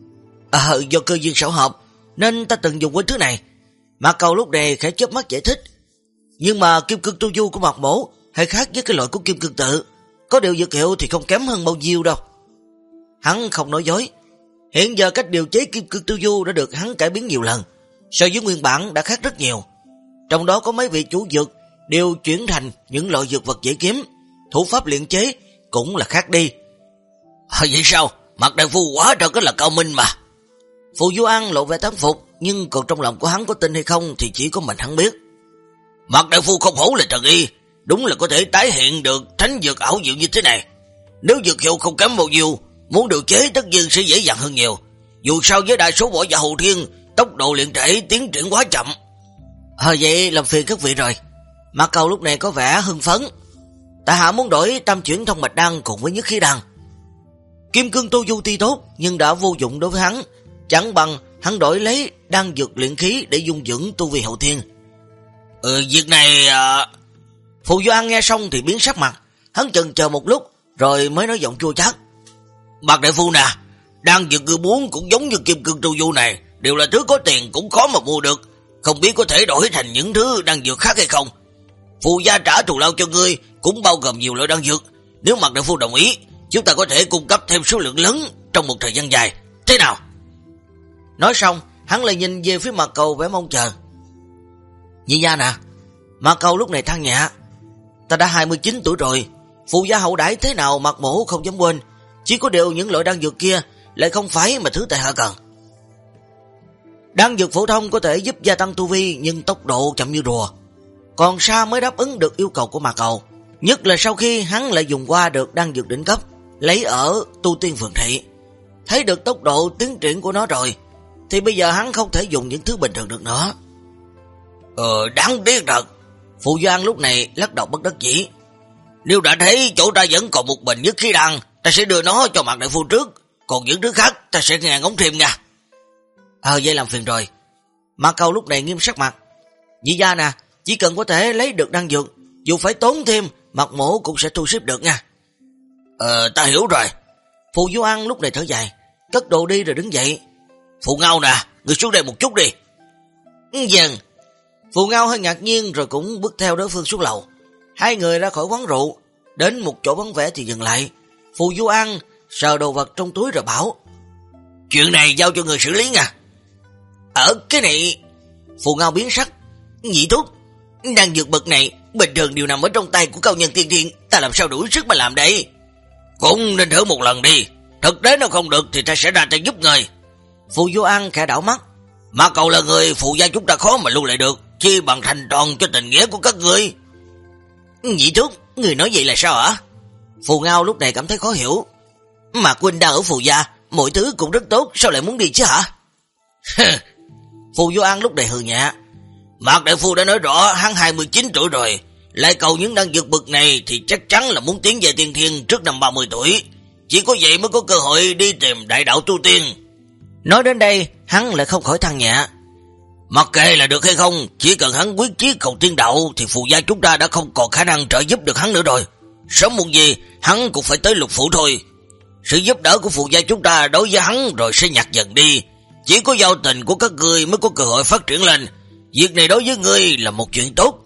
Do cơ duyên xảo hợp nên ta từng dùng với thứ này. Mạc Cầu lúc này khẽ chớp mắt giải thích. Nhưng mà kim cương tu du của Mạc mổ hay khác với cái loại của kim cương tự, có điều dược hiệu thì không kém hơn bao nhiêu đâu. Hắn không nói dối. Hiện giờ cách điều chế kim cương tu du đã được hắn cải biến nhiều lần, so với nguyên bản đã khác rất nhiều. Trong đó có mấy vị chủ dược đều chuyển thành những loại dược vật dễ kiếm, thủ pháp luyện chế cũng là khác đi. Vậy sao? Mạc đại phu quá trời rất là cao minh mà. Phù Du An lộ vẻ thán phục, nhưng còn trong lòng của hắn có tin hay không thì chỉ có mình hắn biết. Mạc đại phu không hổ là thần y, đúng là có thể tái hiện được thánh dược ảo diệu như thế này. Nếu dược hiệu không kém bao nhiêu, muốn điều chế tất nhiên sẽ dễ dàng hơn nhiều. Dù sao với đại số võ giả hậu thiên, tốc độ luyện thể tiến triển quá chậm. Vậy làm phiền các vị rồi. Mạc Cầu lúc này có vẻ hưng phấn. Tại hạ muốn đổi tam chuyển thông mạch đan cùng với nhất khí đan. Kim cương tu du tuy tốt nhưng đã vô dụng đối với hắn, chẳng bằng hắn đổi lấy đan dược luyện khí để dung dưỡng tu vi hậu thiên. Việc này... Phù Du An nghe xong thì biến sắc mặt. Hắn chần chờ một lúc rồi mới nói giọng chua chát. Mạc đại phu nè, đan dược ngươi muốn cũng giống như kim cương tu du này, đều là thứ có tiền cũng khó mà mua được. Không biết có thể đổi thành những thứ đan dược khác hay không? Phù gia trả thù lao cho ngươi cũng bao gồm nhiều loại đan dược. Nếu Mạc đại phu đồng ý, chúng ta có thể cung cấp thêm số lượng lớn trong một thời gian dài. Thế nào? Nói xong, hắn lại nhìn về phía Mạc Cầu vẻ mong chờ. Nhị gia nè. Mạc Cầu lúc này than nhẹ. Ta đã 29 tuổi rồi, phù gia hậu đãi thế nào Mạc mổ không dám quên. Chỉ có điều những loại đan dược kia lại không phải mà thứ tại hạ cần. Đan dược phổ thông có thể giúp gia tăng tu vi, nhưng tốc độ chậm như rùa, còn xa mới đáp ứng được yêu cầu của Mạc Cầu. Nhất là sau khi hắn lại dùng qua được đan dược đỉnh cấp lấy ở tu tiên phường thị, thấy được tốc độ tiến triển của nó rồi, thì bây giờ hắn không thể dùng những thứ bình thường được nữa. Đáng tiếc thật. Phù Doan lúc này lắc đầu bất đắc dĩ. Nếu đã thấy chỗ ta vẫn còn một bình nhất khí đan, ta sẽ đưa nó cho Mạc đại phu trước, còn những thứ khác ta sẽ nghe ngóng thêm nha. Vậy làm phiền rồi. Mạc Cầu lúc này nghiêm sắc mặt. Nhị gia nè, chỉ cần có thể lấy được đan dược, dù phải tốn thêm, Mạc mổ cũng sẽ thu xếp được nha. Ta hiểu rồi. Phù Du An lúc này thở dài, cất đồ đi rồi đứng dậy. Phù Ngao nè, người xuống đây một chút đi. Dần. Phù Ngao hơi ngạc nhiên rồi cũng bước theo đối phương xuống lầu. Hai người ra khỏi quán rượu, đến một chỗ vắng vẻ thì dừng lại. Phù Du An sờ đồ vật trong túi rồi bảo: Chuyện này giao cho người xử lý nha. Cái này... Phù Ngao biến sắc. Nhị thúc, đan dược bậc này bình thường đều nằm ở trong tay của cao nhân tiên thiên, ta làm sao đủ sức mà làm đây? Cũng nên thử một lần đi, thực tế nếu không được thì ta sẽ ra tay giúp người. Phù Du An khẽ đảo mắt. Mạc Cầu là người phù gia chúng ta khó mà lưu lại được, chi bằng thành toàn cho tình nghĩa của các ngươi. Nhị thúc, người nói vậy là sao hả? Phù Ngao lúc này cảm thấy khó hiểu. Mạc huynh đang ở phù gia, mọi thứ cũng rất tốt, sao lại muốn đi chứ hả? Phù Du An lúc này hừ nhẹ. Mạc đại phu đã nói rõ hắn 29 tuổi rồi, lại cầu những đan dược bậc này thì chắc chắn là muốn tiến về tiên thiên trước năm 30 tuổi. Chỉ có vậy mới có cơ hội đi tìm đại đạo tu tiên. Nói đến đây, hắn lại không khỏi than nhẹ. Mặc kệ là được hay không, chỉ cần hắn quyết chí cầu tiên đạo thì phù gia chúng ta đã không còn khả năng trợ giúp được hắn nữa rồi. Sớm muộn gì hắn cũng phải tới lục phủ thôi. Sự giúp đỡ của phù gia chúng ta đối với hắn rồi sẽ nhạt dần đi. Chỉ có giao tình của các ngươi mới có cơ hội phát triển lên. Việc này đối với ngươi là một chuyện tốt.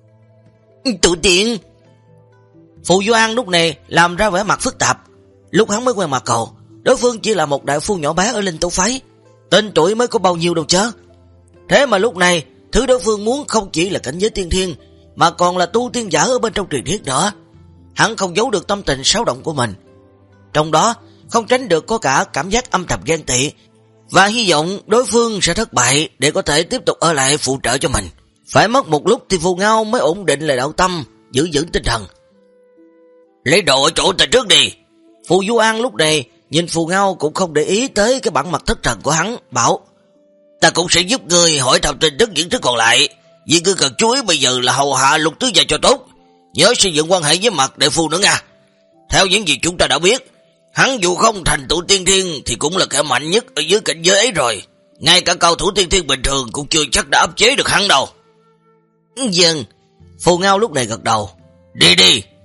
Tự tiện. Phù Du An lúc này làm ra vẻ mặt phức tạp. Lúc hắn mới quen Mạc Cầu, đối phương chỉ là một đại phu nhỏ bé ở Linh Tố phái, tên tuổi mới có bao nhiêu đâu chứ. Thế mà lúc này thứ đối phương muốn không chỉ là cảnh giới tiên thiên, mà còn là tu tiên giả ở bên trong truyền thuyết nữa. Hắn không giấu được tâm tình xáo động của mình, trong đó không tránh được có cả cảm giác âm thầm ghen tị và hy vọng đối phương sẽ thất bại để có thể tiếp tục ở lại phụ trợ cho mình. Phải mất một lúc thì Phù Ngao mới ổn định lại đạo tâm, giữ vững tinh thần. Lấy đồ ở chỗ ta trước đi. Phù Du An lúc này nhìn Phù Ngao cũng không để ý tới cái bản mặt thất thần của hắn, bảo: Ta cũng sẽ giúp ngươi hỏi thăm tin tức những thứ còn lại. Vì ngươi cần chú ý bây giờ là hầu hạ Lục tứ gia cho tốt, nhớ xây dựng quan hệ với Mạc đại phu nữa nha. Theo những gì chúng ta đã biết, hắn dù không thành tựu tiên thiên thì cũng là kẻ mạnh nhất ở dưới cảnh giới ấy rồi. Ngay cả cao thủ tiên thiên bình thường cũng chưa chắc đã áp chế được hắn đâu. Dần. Phù Ngao lúc này gật đầu. Đi đi,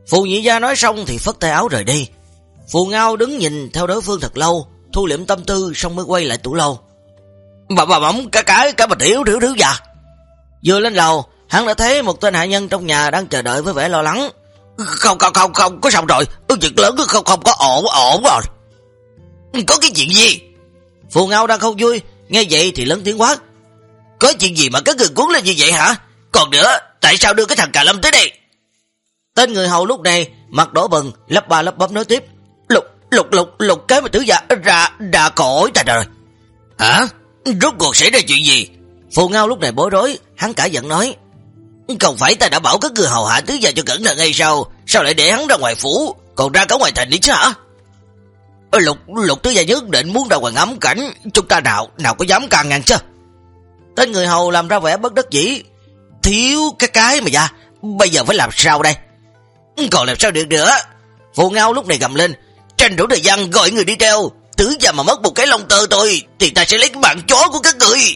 Phù nhị gia nói xong thì phất tay áo rời đi. Phù Ngao đứng nhìn theo đối phương thật lâu, thu liệm tâm tư xong mới quay lại tủ lâu. Bà bỗng cái bà tiểu già. Vừa lên lầu, hắn đã thấy một tên hạ nhân trong nhà đang chờ đợi với vẻ lo lắng. Không có xong rồi, việc lớn không có ổn rồi. Có cái chuyện gì? Phù Ngao đang không vui, nghe vậy thì lớn tiếng quát. Có chuyện gì mà các người cuốn lên như vậy hả? Còn nữa, tại sao đưa cái thằng Cà Lâm tới đây? Tên người hầu lúc này mặt đỏ bừng, lắp ba lắp bắp nói tiếp. Lục cái mà tử già ra cõi ta rồi. Hả? Rốt cuộc xảy ra chuyện gì? Phù Ngao lúc này bối rối, hắn cả giận nói. Không phải ta đã bảo các người hầu hạ tứ gia cho cẩn thận hay sao? Sao lại để hắn ra ngoài phủ, còn ra cả ngoài thành đi chứ hả? Lục tứ gia nhất định muốn ra ngoài ngắm cảnh, chúng ta nào có dám can ngăn chứ? Tên người hầu làm ra vẻ bất đắc dĩ. Thiếu cái mà da, bây giờ phải làm sao đây? Còn làm sao được nữa? Phù Ngao lúc này gầm lên. Tranh thủ thời gian gọi người đi theo, tứ gia mà mất một cái lông tơ tôi thì ta sẽ lấy cái mạng chó của các người.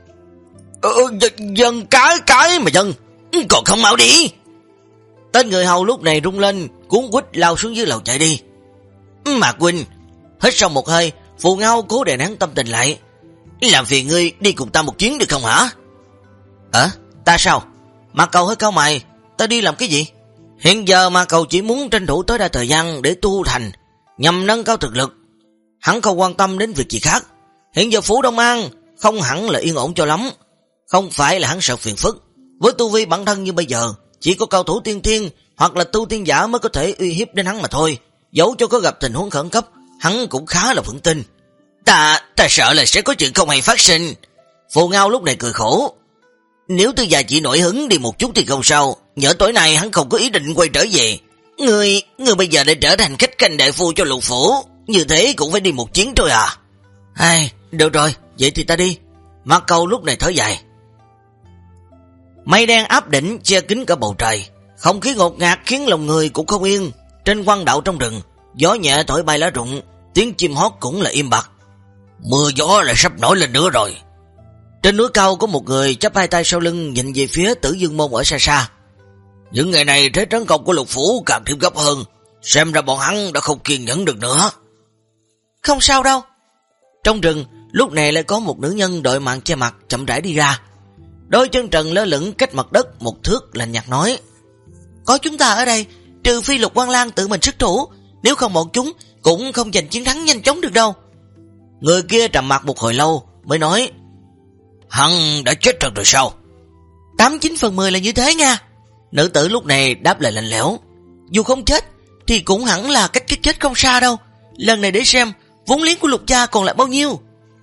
Dân cái mà dân, còn không mau đi. Tên người hầu lúc này rung lên, cuốn quýt lao xuống dưới lầu chạy đi. Mạc huynh. Hết xong một hơi, Phù Ngao cố đè nén tâm tình lại. Làm phiền ngươi đi cùng ta một chuyến được không hả? Ta sao? Mạc Cầu hơi cau mày. Ta đi làm cái gì? Hiện giờ Mạc Cầu chỉ muốn tranh thủ tối đa thời gian để tu thành, nhằm nâng cao thực lực. Hắn không quan tâm đến việc gì khác. Hiện giờ phủ Đông An không hẳn là yên ổn cho lắm. Không phải là hắn sợ phiền phức. Với tu vi bản thân như bây giờ, chỉ có cao thủ tiên thiên hoặc là tu tiên giả mới có thể uy hiếp đến hắn mà thôi. Dẫu cho có gặp tình huống khẩn cấp, hắn cũng khá là vững tin. Ta sợ là sẽ có chuyện không hay phát sinh. Phù Ngao lúc này cười khổ. Nếu tư gia chỉ nổi hứng đi một chút thì không sao. Nhỡ tối nay hắn không có ý định quay trở về. Người bây giờ đã trở thành khách canh đại phu cho Lục phủ, như thế cũng phải đi một chuyến thôi à? Được rồi, vậy thì ta đi. Mạc Cầu lúc này thở dài. Mây đen áp đỉnh che kín cả bầu trời, không khí ngột ngạt khiến lòng người cũng không yên. Trên quang đạo trong rừng, gió nhẹ thổi bay lá rụng, tiếng chim hót cũng là im bặt. Mưa gió lại sắp nổi lên nữa rồi. Trên núi cao có một người chắp hai tay sau lưng nhìn về phía Tử Dương Môn ở xa xa. Những ngày này thế trấn công của Lục phủ càng thêm gấp hơn, xem ra bọn hắn đã không kiên nhẫn được nữa. Không sao đâu. Trong rừng lúc này lại có một nữ nhân đội màn che mặt chậm rãi đi ra. Đôi chân trần lơ lửng cách mặt đất một thước, lạnh nhạt nói. Có chúng ta ở đây, trừ phi Lục Quang Lang tự mình xuất thủ, nếu không bọn chúng cũng không giành chiến thắng nhanh chóng được đâu. Người kia trầm mặt một hồi lâu mới nói. Hắn đã chết thật rồi sao? 89/10 là như thế nha. Nữ tử lúc này đáp lời lạnh lẽo. Dù không chết thì cũng hẳn là cách cái chết không xa đâu. Lần này để xem vốn liếng của Lục gia còn lại bao nhiêu.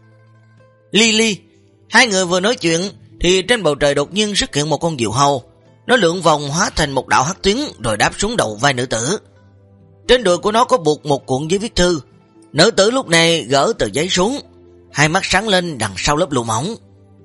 Ly. Hai người vừa nói chuyện thì trên bầu trời đột nhiên xuất hiện một con diều hâu. Nó lượn vòng hóa thành một đạo hắc tuyến rồi đáp xuống đầu vai nữ tử. Trên đùi của nó có buộc một cuộn giấy viết thư. Nữ tử lúc này gỡ tờ giấy xuống, hai mắt sáng lên đằng sau lớp lụa mỏng.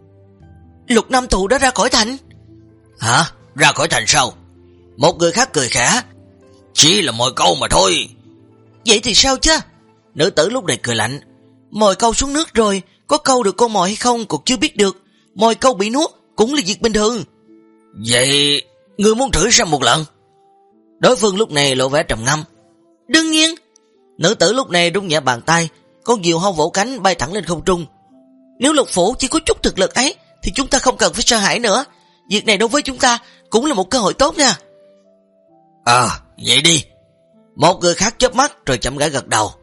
Lục Nam Thụ đã ra khỏi thành. Hả? Ra khỏi thành sao? Một người khác cười khẽ. Chỉ là mồi câu mà thôi. Vậy thì sao chứ? Nữ tử lúc này cười lạnh. Mồi câu xuống nước rồi, có câu được con mồi hay không cũng chưa biết được. Mồi câu bị nuốt cũng là việc bình thường. Vậy ngươi muốn thử xem một lần? Đối phương lúc này lộ vẻ trầm ngâm. Đương nhiên. Nữ tử lúc này rung nhẹ bàn tay, con diều hâu vỗ cánh bay thẳng lên không trung. Nếu Lục phủ chỉ có chút thực lực ấy thì chúng ta không cần phải sợ hãi nữa. Việc này đối với chúng ta cũng là một cơ hội tốt nha. Vậy đi. Một người khác chớp mắt rồi chậm rãi gật đầu.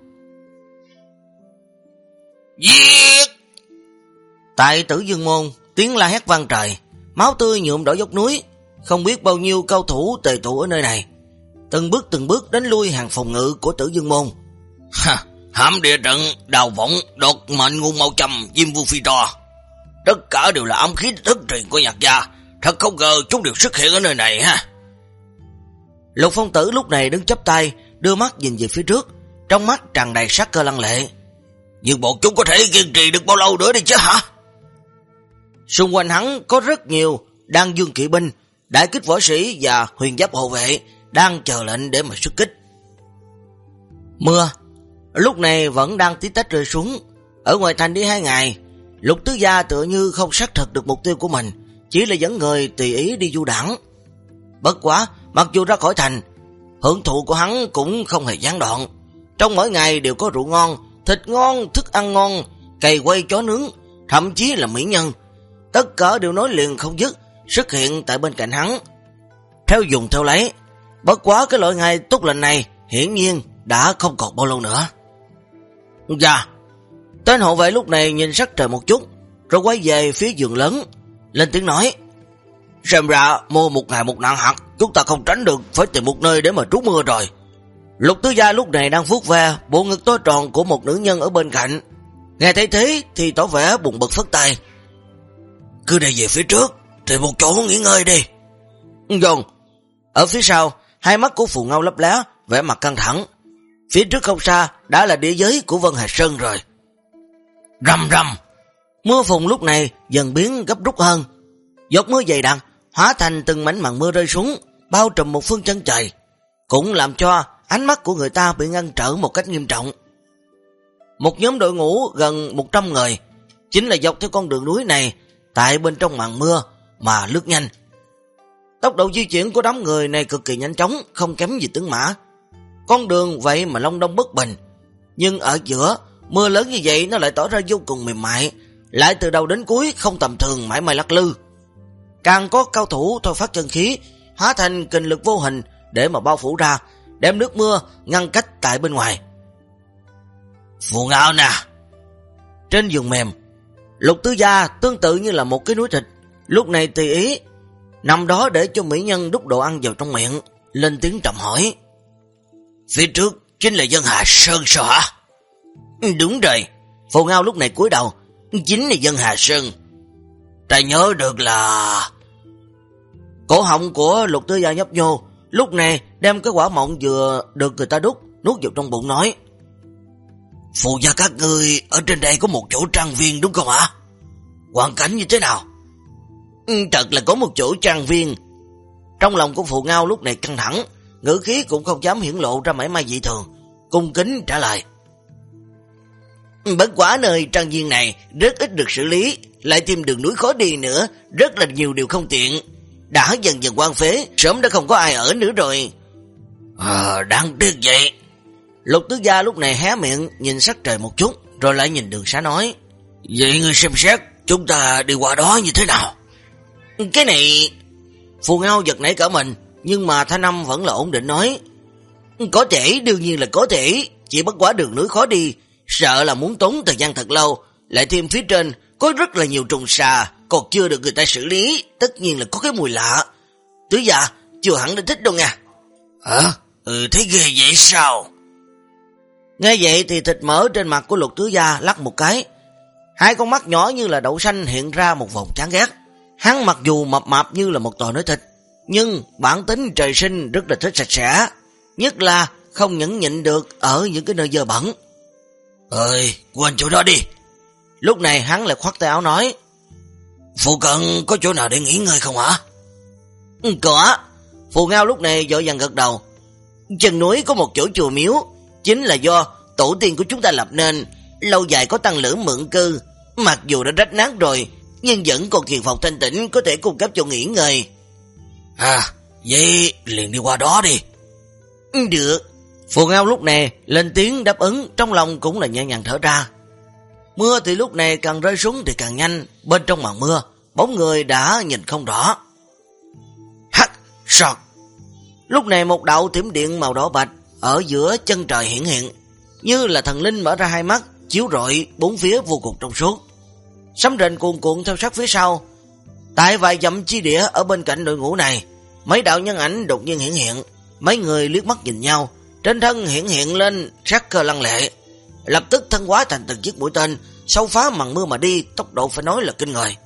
Giết! Tại Tử Dương Môn, tiếng la hét vang trời, máu tươi nhuộm đỏ dốc núi. Không biết bao nhiêu cao thủ tề tụ ở nơi này, từng bước đánh lui hàng phòng ngự của Tử Dương Môn. Hãm địa trận, đào võng, đột mệnh ngu màu trầm, diêm vương phi trò, tất cả đều là ám khí thất truyền của Nhạc gia. Thật không ngờ chúng đều xuất hiện ở nơi này ha. Lục Phong Tử lúc này đứng chắp tay, đưa mắt nhìn về phía trước, trong mắt tràn đầy sát cơ lăng lệ. Nhưng bọn chúng có thể kiên trì được bao lâu nữa đi chứ hả? Xung quanh hắn có rất nhiều đan dương kỵ binh, đại kích võ sĩ và huyền giáp hộ vệ đang chờ lệnh để mà xuất kích. Mưa lúc này vẫn đang tí tách rơi xuống. Ở ngoài thành đi 2 ngày, Lục tứ gia tựa như không xác thực được mục tiêu của mình, chỉ là dẫn người tùy ý đi du đãng. Bất quá, mặc dù ra khỏi thành, Hưởng thụ của hắn cũng không hề gián đoạn. Trong mỗi ngày đều có rượu ngon, thịt ngon, thức ăn ngon, cày quay chó nướng, thậm chí là mỹ nhân. Tất cả đều nối liền không dứt, xuất hiện tại bên cạnh hắn. Theo dùng theo lấy, bất quá cái loại ngày tốt lành này hiển nhiên đã không còn bao lâu nữa. Dạ, tên hộ vệ lúc này nhìn sắc trời một chút, rồi quay về phía giường lớn, lên tiếng nói: xem ra mua một ngày một nạn hạt, chúng ta không tránh được phải tìm một nơi để mà trú mưa rồi. Lục tứ gia lúc này đang vuốt ve bộ ngực to tròn của một nữ nhân ở bên cạnh. Nghe thấy thế thì tỏ vẻ buồn bực phất tay: cứ đi về phía trước, tìm một chỗ nghỉ ngơi đi. Vâng. Ở phía sau, hai mắt của Phù Ngao lấp lé, vẻ mặt căng thẳng. Phía trước không xa đã là địa giới của Vân Hà Sơn rồi. Rầm rầm, mưa phùn lúc này dần biến gấp rút hơn. Giọt mưa dày đặc hóa thành từng mảnh màn mưa rơi xuống, bao trùm một phương chân trời, cũng làm cho ánh mắt của người ta bị ngăn trở một cách nghiêm trọng. Một nhóm đội ngũ gần 100 người chính là dọc theo con đường núi này, tại bên trong màn mưa mà lướt nhanh. Tốc độ di chuyển của đám người này cực kỳ nhanh chóng, không kém gì tướng mã. Con đường vậy mà long đong bất bình, nhưng ở giữa mưa lớn như vậy nó lại tỏ ra vô cùng mềm mại, lại từ đầu đến cuối không tầm thường, mãi mãi lắc lư. Càng có cao thủ thôi phát chân khí, hóa thành kình lực vô hình để mà bao phủ ra, đem nước mưa ngăn cách tại bên ngoài. Phù Ngao nè. Trên giường mềm, Lục tứ gia tương tự như là một cái núi thịt, lúc này tùy ý nằm đó để cho mỹ nhân đút đồ ăn vào trong miệng, lên tiếng trầm hỏi: phía trước chính là Vân Hà Sơn sao hả? Đúng rồi. Phù Ngao lúc này cúi đầu: chính là Vân Hà Sơn. Ta nhớ được là... Cổ họng của Lục tứ gia nhấp nhô, lúc này đem cái quả mọng vừa được người ta đút nuốt vào trong bụng, nói: Phù gia các ngươi ở trên đây có một chỗ trang viên đúng không hả? Hoàn cảnh như thế nào? Thật là có một chỗ trang viên. Trong lòng của Phù Ngao lúc này căng thẳng, ngữ khí cũng không dám hiển lộ ra mảy may dị thường, cung kính trả lời: bất quá nơi trang viên này rất ít được xử lý, lại thêm đường núi khó đi nữa, rất là nhiều điều không tiện, đã dần dần hoang phế, sớm đã không có ai ở nữa rồi. Đáng tiếc vậy. Lục tứ gia lúc này hé miệng nhìn sắc trời một chút, rồi lại nhìn đường xá nói: vậy ngươi xem xét chúng ta đi qua đó như thế nào? Cái này... Phù Ngao giật nảy cả mình, nhưng mà thanh âm vẫn là ổn định nói: có thể, đương nhiên là có thể, chỉ bất quá đường núi khó đi, sợ là muốn tốn thời gian thật lâu, lại thêm phía trên có rất là nhiều trùng xà còn chưa được người ta xử lý, tất nhiên là có cái mùi lạ. Tứ gia chưa hẳn đã thích đâu nha. Hả? Thấy ghê vậy sao? Nghe vậy thì thịt mỡ trên mặt của Lục tứ gia lắc một cái, hai con mắt nhỏ như là đậu xanh hiện ra một vòng chán ghét. Hắn mặc dù mập mạp như là một tòa núi thịt, nhưng bản tính trời sinh rất là thích sạch sẽ, nhất là không nhẫn nhịn được ở những cái nơi dơ bẩn. Quên chỗ đó đi. Lúc này hắn lại khoát tay áo nói: phụ cận có chỗ nào để nghỉ ngơi không hả? Có. Phù Ngao lúc này vội vàng gật đầu: chân núi có một chỗ chùa miếu, chính là do tổ tiên của chúng ta lập nên, lâu dài có tăng lữ mượn cư, mặc dù đã rách nát rồi nhưng vẫn còn kiền phòng thanh tĩnh, có thể cung cấp cho nghỉ ngơi. Vậy liền đi qua đó đi. Được. Phù Ngao lúc này lên tiếng đáp ứng, trong lòng cũng là nhẹ nhàng thở ra. Mưa thì lúc này càng rơi xuống thì càng nhanh, bên trong màn mưa bóng người đã nhìn không rõ. Hắt sọt. Lúc này một đạo thiểm điện màu đỏ bạch ở giữa chân trời hiển hiện, như là thần linh mở ra hai mắt, chiếu rọi bốn phía vô cùng trong suốt. Sấm rền cuồn cuộn theo sát phía sau. Tại vài dặm chi địa ở bên cạnh đội ngũ này, mấy đạo nhân ảnh đột nhiên hiển hiện. Mấy người liếc mắt nhìn nhau, trên thân hiển hiện lên sắc cơ lăng lệ, lập tức thân hóa thành từng chiếc mũi tên, xông phá màn mưa mà đi, tốc độ phải nói là kinh người.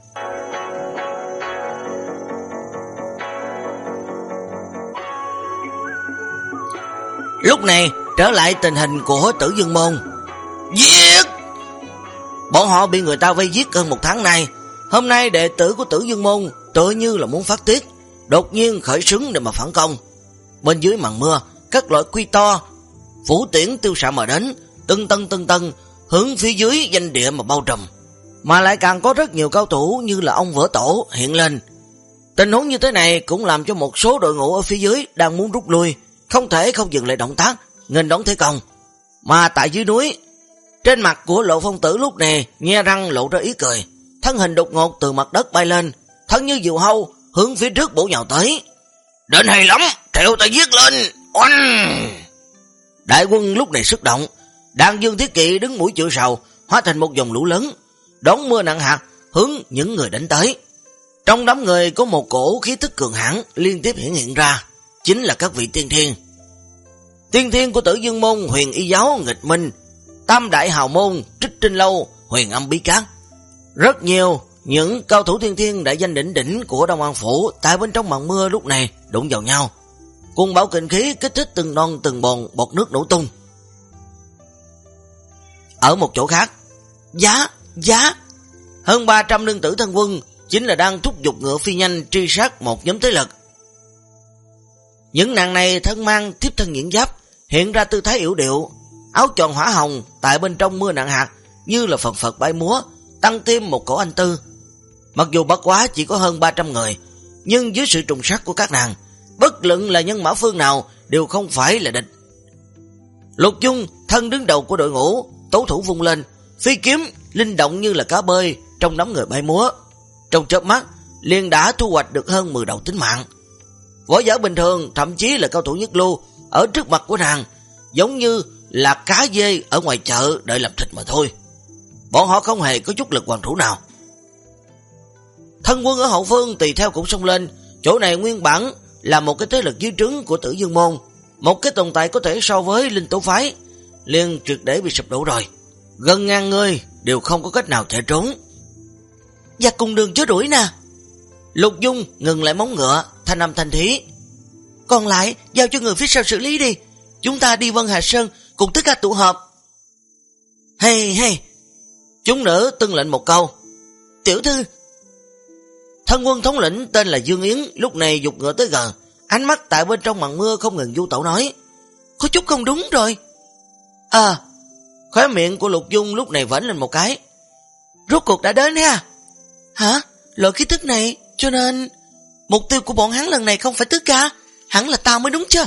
Lúc này trở lại tình hình của Tử Dương Môn. Giết! Bọn họ bị người ta vây giết hơn 1 tháng nay. Hôm nay đệ tử của Tử Dương Môn tựa như là muốn phát tiết, đột nhiên khởi xướng để mà phản công. Bên dưới màn mưa, các loại quy to, phủ tiễn tiêu xạ mà đến, từng tầng hướng phía dưới danh địa mà bao trùm. Mà lại càng có rất nhiều cao thủ như là ông Vỡ Tổ hiện lên. Tình huống như thế này cũng làm cho một số đội ngũ ở phía dưới đang muốn rút lui, không thể không dừng lại động tác nghênh đón thế công. Mà tại dưới núi, trên mặt của Lộ Phong Tử lúc này nhe răng lộ ra ý cười, thân hình đột ngột từ mặt đất bay lên, thân như diều hâu hướng phía trước bổ nhào tới. Đến hay lắm, theo ta giết lên. Oanh! Đại quân lúc này sức động, Đan Dương Thiết Kỵ đứng mũi chịu sào, hóa thành một dòng lũ lớn, đón mưa nặng hạt hướng những người đánh tới. Trong đám người có một cổ khí tức cường hãn liên tiếp hiện ra, chính là các vị tiên thiên. Tiên thiên của Tử Dương môn Huyền Y giáo Nghịch Minh, Tam đại hào môn Trích Trinh lâu Huyền Âm Bí Cát. Rất nhiều những cao thủ tiên thiên đại danh đỉnh đỉnh của Đông An phủ tại bên trong màn mưa lúc này đụng vào nhau, cùng bão kinh khí kích thích từng non từng bồn bọt nước nổ tung. Ở một chỗ khác, giá hơn 300 nương tử thân quân chính là đang thúc giục ngựa phi nhanh truy sát một nhóm thế lực. Những nàng này thân mang thiếp thân nhuyễn giáp, hiện ra tư thái yểu điệu, áo tròn hỏa hồng tại bên trong mưa nặng hạt như là phần phật bay múa, tăng thêm một cổ anh tư. Mặc dù bất quá chỉ có hơn 300 người, nhưng dưới sự trùng sát của các nàng, bất luận là nhân mã phương nào đều không phải là địch. Lục Dung thân đứng đầu của đội ngũ, tấu thủ vung lên, phi kiếm linh động như là cá bơi trong đám người bay múa, trong chớp mắt liền đã thu hoạch được hơn 10 đầu tính mạng. Võ giả bình thường, thậm chí là cao thủ nhất lưu, ở trước mặt của nàng giống như là cá dê ở ngoài chợ đợi làm thịt mà thôi. Bọn họ không hề có chút lực hoàn thủ nào. Thân quân ở hậu phương tùy theo cũng xông lên. Chỗ này nguyên bản là một cái thế lực dưới trướng của Tử Dương môn, một cái tồn tại có thể so với Linh Tố phái, liền triệt để bị sụp đổ rồi. Gần ngàn người đều không có cách nào chạy trốn. Và cùng đường chớ đuổi nè. Lục Dung ngừng lại móng ngựa, thanh âm thanh thí. Còn lại giao cho người phía sau xử lý đi, chúng ta đi Vân Hà Sơn cùng tất cả tụ họp. Hey, chúng nữ tuân lệnh một câu. Tiểu thư. Thân quân thống lĩnh tên là Dương Yến lúc này giục ngựa tới gần, ánh mắt tại bên trong màn mưa không ngừng du tẩu nói. Có chút không đúng rồi. Khóe miệng của Lục Dung lúc này vểnh lên một cái. Rốt cuộc đã đến ha. Hả? Loại khí thức này, cho nên mục tiêu của bọn hắn lần này không phải tất cả, hẳn là tao mới đúng chứ.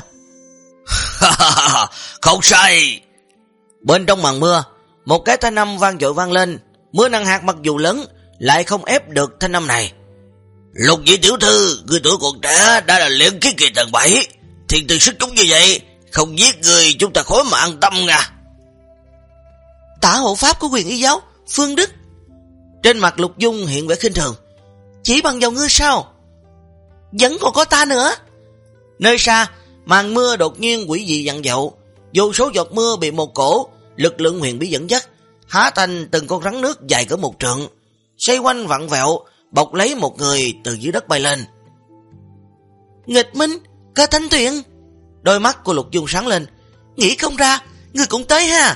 Không sai. Bên trong màn mưa, một cái thanh âm vang dội vang lên. Mưa nặng hạt mặc dù lớn lại không ép được thanh âm này. Lục Nhị tiểu thư, người tuổi còn trẻ đã là luyện khí kỳ tầng 7, thiên tư xuất chúng như vậy, không giết người chúng ta khó mà an tâm nha. Tả hộ pháp của Huyền Y giáo Phương Đức. Trên mặt Lục Dung hiện vẻ khinh thường. Chỉ bằng vào ngươi sao? Vẫn còn có ta nữa. Nơi xa, màn mưa đột nhiên quỷ dị vặn vẹo, vô số giọt mưa bị một cổ lực lượng huyền bí dẫn dắt, hóa thành từng con rắn nước dài cỡ 1 trượng, xoay quanh vặn vẹo, bọc lấy một người từ dưới đất bay lên. Nghịch Minh, Ca Thanh Tuyền. Đôi mắt của Lục Dung sáng lên. Nghĩ không ra, ngươi cũng tới ha.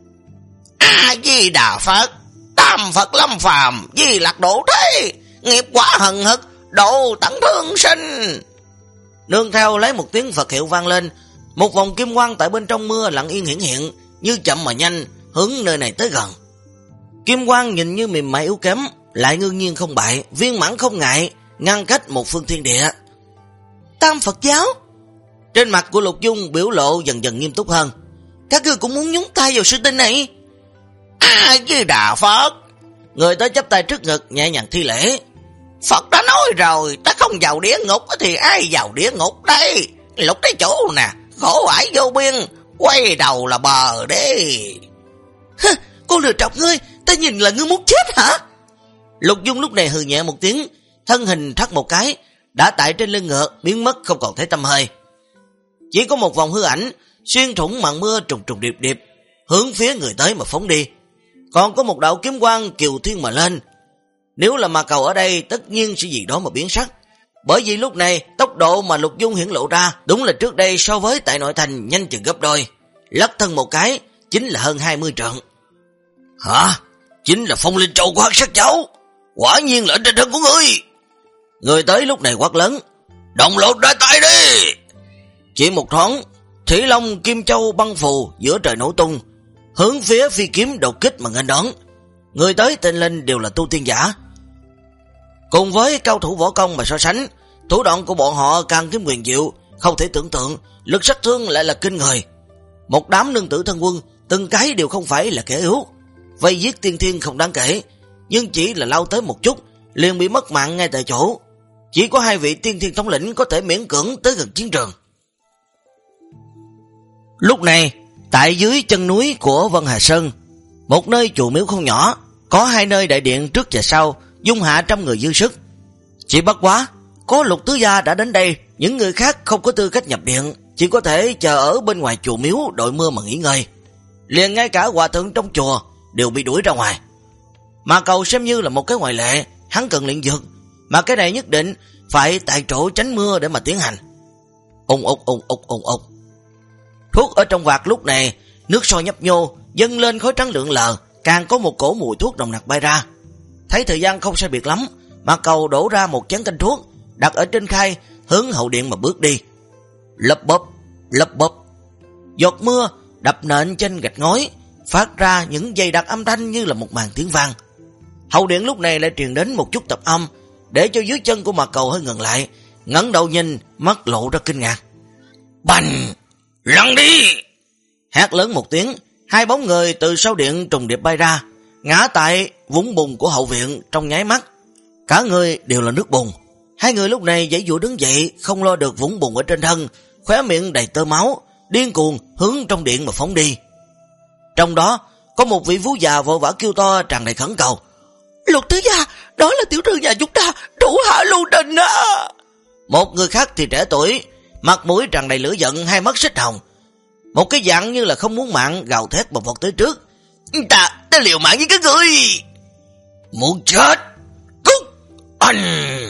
Di Đà Phật, Tam Phật lâm phàm, Di Lặc độ thế, nghiệp quả hận hực, độ tận thương sinh. Nương theo lấy một tiếng Phật hiệu vang lên, một vòng kim quang tại bên trong mưa lặng yên hiển hiện, như chậm mà nhanh, hướng nơi này tới gần. Kim quang nhìn như mềm mại yếu kém, lại ngưng nhiên không bại, viên mãn không ngại, ngăn cách một phương thiên địa. Tam Phật giáo. Trên mặt của Lục Dung biểu lộ dần dần nghiêm túc hơn. Các ngươi cũng muốn nhúng tay vào sự tình này? Với Đà Phật. Người tới chắp tay trước ngực nhẹ nhàng thi lễ. Phật đã nói rồi, ta không vào địa ngục thì ai vào địa ngục đây? Lục cái chỗ nè, khổ ải vô biên, quay đầu là bờ đi. Con lừa chọc ngươi, ta nhìn là ngươi muốn chết hả? Lục Dung lúc này hừ nhẹ một tiếng, thân hình thắt một cái, đã tại trên lưng ngựa biến mất không còn thấy tăm hơi. Chỉ có một vòng hư ảnh xuyên thủng màn mưa trùng trùng điệp điệp, hướng phía người tới mà phóng đi. Còn có một đạo kiếm quang kiều thiên mà lên. Nếu là ma cầu ở đây tất nhiên sẽ gì đó mà biến sắc, bởi vì lúc này tốc độ mà Lục Dung hiển lộ ra đúng là trước đây so với tại nội thành nhanh chừng gấp đôi. Lắc thân một cái chính là hơn 20 trượng. Hả? Chính là Phong Linh Châu của Hắc Sát Cháu, quả nhiên là trên thân của ngươi. Người tới lúc này quát lớn. Đồng loạt ra tay đi. Chỉ một thoáng, Thủy Long Kim Châu băng phù giữa trời nổ tung, hướng phía phi kiếm đột kích mà nghênh đón. Người tới tên lên đều là tu tiên giả. Cùng với cao thủ võ công mà so sánh, thủ đoạn của bọn họ càng thêm quyền diệu, Không thể tưởng tượng, lực sát thương lại là kinh người. Một đám nương tử thân quân, từng cái đều không phải là kẻ yếu. Vây giết tiên thiên không đáng kể, nhưng chỉ là lao tới một chút, liền bị mất mạng ngay tại chỗ. Chỉ có 2 vị tiên thiên thống lĩnh có thể miễn cưỡng tới gần chiến trường. Lúc này, tại dưới chân núi của Vân Hà Sơn, một nơi chùa miếu không nhỏ, có 2 nơi đại điện trước và sau, dung hạ trăm người dư sức. Chỉ bất quá, có Lục tứ gia đã đến đây, những người khác không có tư cách nhập điện, chỉ có thể chờ ở bên ngoài chùa miếu đội mưa mà nghỉ ngơi. Liền ngay cả hòa thượng trong chùa đều bị đuổi ra ngoài. Mà Cầu xem như là một cái ngoại lệ, hắn cần luyện dược, mà cái này nhất định phải tại chỗ tránh mưa để mà tiến hành. Ùng ục ùng ục ùng ục. Thuốc ở trong vạc lúc này, nước sôi nhấp nhô, dâng lên khói trắng lượn lờ, càng có một cổ mùi thuốc nồng nặc bay ra. Thấy thời gian không sai biệt lắm, mà Cầu đổ ra một chén canh thuốc, đặt ở trên khay, hướng hậu điện mà bước đi. Lấp bóp. Giọt mưa đập nện trên gạch ngói, phát ra những dày đặc âm thanh như là một màn tiếng vang. Hậu điện lúc này lại truyền đến một chút tập âm, để cho dưới chân của Mạc Cầu hơi ngừng lại, ngẩng đầu nhìn, mắt lộ ra kinh ngạc. Bành! Lăn đi! Hét lớn một tiếng, 2 bóng người từ sau điện trùng điệp bay ra, ngã tại vũng bùn của hậu viện trong nháy mắt. Cả người đều là nước bùn. 2 người lúc này giãy giụa đứng dậy, không lo được vũng bùn ở trên thân, khóe miệng đầy tơ máu, điên cuồng hướng trong điện mà phóng đi. Trong đó có một vị vú già vội vã kêu to tràn đầy khẩn cầu. Lục tứ gia, đó là tiểu thư nhà chúng ta, thủ hạ Lưu Đình á. Một người khác thì trẻ tuổi, mặt mũi tràn đầy lửa giận, 2 mắt xích hồng, một cái dạng như là không muốn mạng, gào thét bộc vọt tới trước. Ta liều mạng với các ngươi. Muốn chết. Cút. Anh.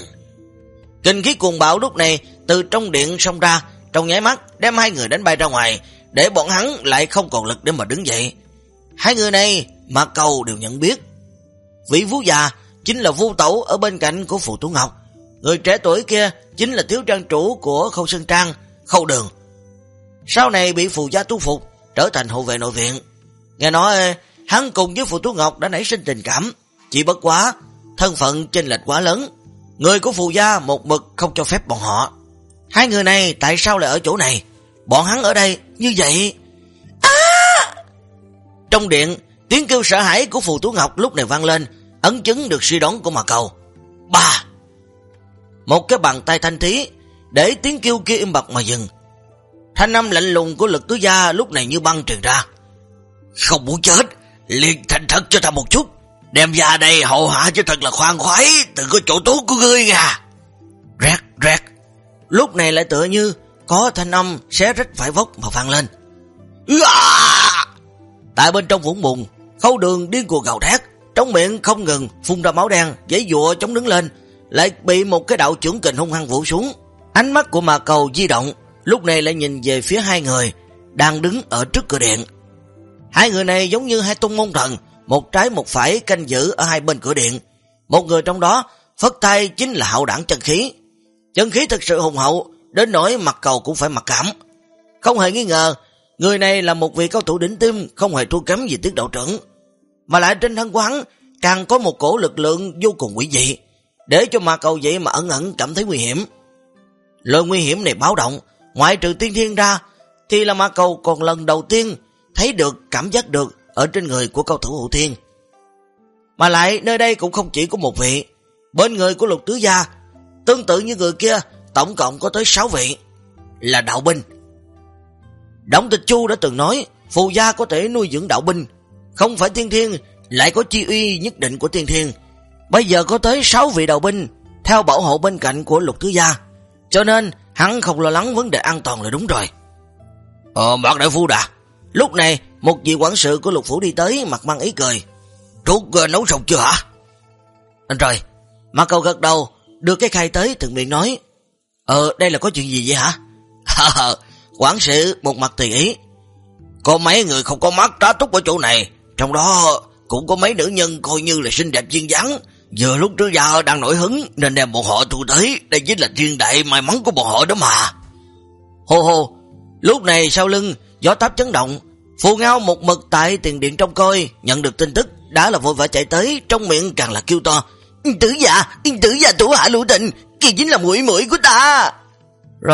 Kinh khí cuồng bạo lúc này từ trong điện xông ra, trong nháy mắt đem 2 người đánh bay ra ngoài, để bọn hắn lại không còn lực để mà đứng dậy. 2 người này mà Cầu đều nhận biết. Vị vú già chính là Vu Tẩu ở bên cạnh của Phù Tú Ngọc. Người trẻ tuổi kia chính là thiếu trang chủ của Khâu Sơn Trang, Khâu Đường. Sau này bị Phù gia tu phục, trở thành hộ vệ nội viện. Nghe nói hắn cùng với Phù Tú Ngọc đã nảy sinh tình cảm, chỉ bất quá thân phận chênh lệch quá lớn, người của Phù gia một mực không cho phép bọn họ. 2 người này tại sao lại ở chỗ này? Bọn hắn ở đây như vậy. Trong điện, tiếng kêu sợ hãi của Phù Tú Ngọc lúc này vang lên, ấn chứng được suy đoán của Mạc Cầu. Ba! Một cái bàn tay thanh thí để tiếng kêu kia im bặt mà dừng. Thanh âm lạnh lùng của Lực tứ gia lúc này như băng truyền ra. Không muốn chết, liền thành thật cho ta một chút, đem ra đây hậu hạ cho thật là khoan khoái, từ có chỗ tốt của ngươi nha. Rét rét. Lúc này lại tựa như có thanh âm xé rách vải vóc mà vang lên. Tại bên trong vũng bùn, Khâu Đường điên cuồng gào thét, trong miệng không ngừng phun ra máu đen, giãy giụa chống đứng lên, lại bị một cái đạo chưởng kình hung hăng vũ xuống. Ánh mắt của Mạc Cầu di động, lúc này lại nhìn về phía 2 người đang đứng ở trước cửa điện. 2 người này giống như 2 tung môn thần, một trái một phải canh giữ ở 2 bên cửa điện. Một người trong đó phất tay chính là hậu đảng chân khí. Chân khí thực sự hùng hậu, đến nỗi Mạc Cầu cũng phải mặc cảm. Không hề nghi ngờ, người này là một vị cao thủ đỉnh tim, không hề thua kém gì Tiết đạo trưởng. Mà lại trên thân của hắn càng có một cổ lực lượng vô cùng quỷ dị, để cho Mạc Cầu vậy mà ẩn ẩn cảm thấy nguy hiểm. Lời nguy hiểm này báo động, ngoại trừ tiên thiên ra, thì là Mạc Cầu còn lần đầu tiên thấy được, cảm giác được ở trên người của cao thủ hậu thiên. Mà lại nơi đây cũng không chỉ có một vị, bên người của Lục tứ gia tương tự như người kia, tổng cộng có tới 6 vị, là đạo binh. Đổng Tịch Chu đã từng nói, Phù gia có thể nuôi dưỡng đạo binh, không phải tiên thiên, lại có chi uy nhất định của tiên thiên. Bây giờ có tới 6 vị đạo binh theo bảo hộ bên cạnh của Lục tứ gia, cho nên hắn không lo lắng vấn đề an toàn là đúng rồi. Mạc đại phu đã. Lúc này một vị quản sự của Lục phủ đi tới, mặt mang ý cười. Thuốc nấu xong chưa hả? Anh rồi. Mạc Cầu gật đầu, đưa cái khay tới, từng miệng nói. Đây là có chuyện gì vậy hả? Quản sự một mặt tùy ý. Có mấy người không có mắt tá túc ở chỗ này, trong đó cũng có mấy nữ nhân coi như là xinh đẹp duyên dáng. Vừa lúc trước giờ đang nổi hứng nên đem bọn họ thu tới, đây chính là thiên đại may mắn của bọn họ đó mà. Hô hô. Lúc này sau lưng gió táp chấn động, Phù Ngao một mực tại tiền điện trông coi, nhận được tin tức đã là vội vã chạy tới, trong miệng càng là kêu to. Tử gia thủ hạ Lưu Tình, kia chính là muội muội của ta. Rồi,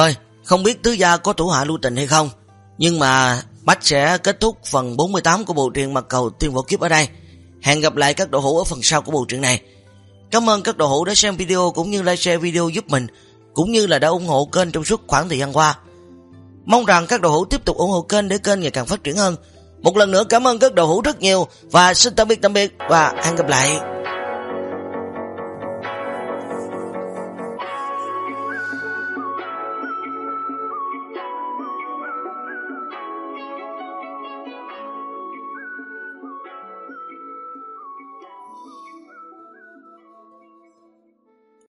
Không biết tứ gia có thủ hạ lưu tình hay không, nhưng mà Bách sẽ kết thúc phần 48 của bộ truyện Mặt Cầu Tiên Võ Kiếp ở đây. Hẹn gặp lại các đồ hữu ở phần sau của bộ truyện này. Cảm ơn các đồ hữu đã xem video cũng như like share video giúp mình, cũng như là đã ủng hộ kênh trong suốt khoảng thời gian qua. Mong rằng các đồ hữu tiếp tục ủng hộ kênh để kênh ngày càng phát triển hơn. Một lần nữa cảm ơn các đồ hữu rất nhiều và xin tạm biệt và hẹn gặp lại.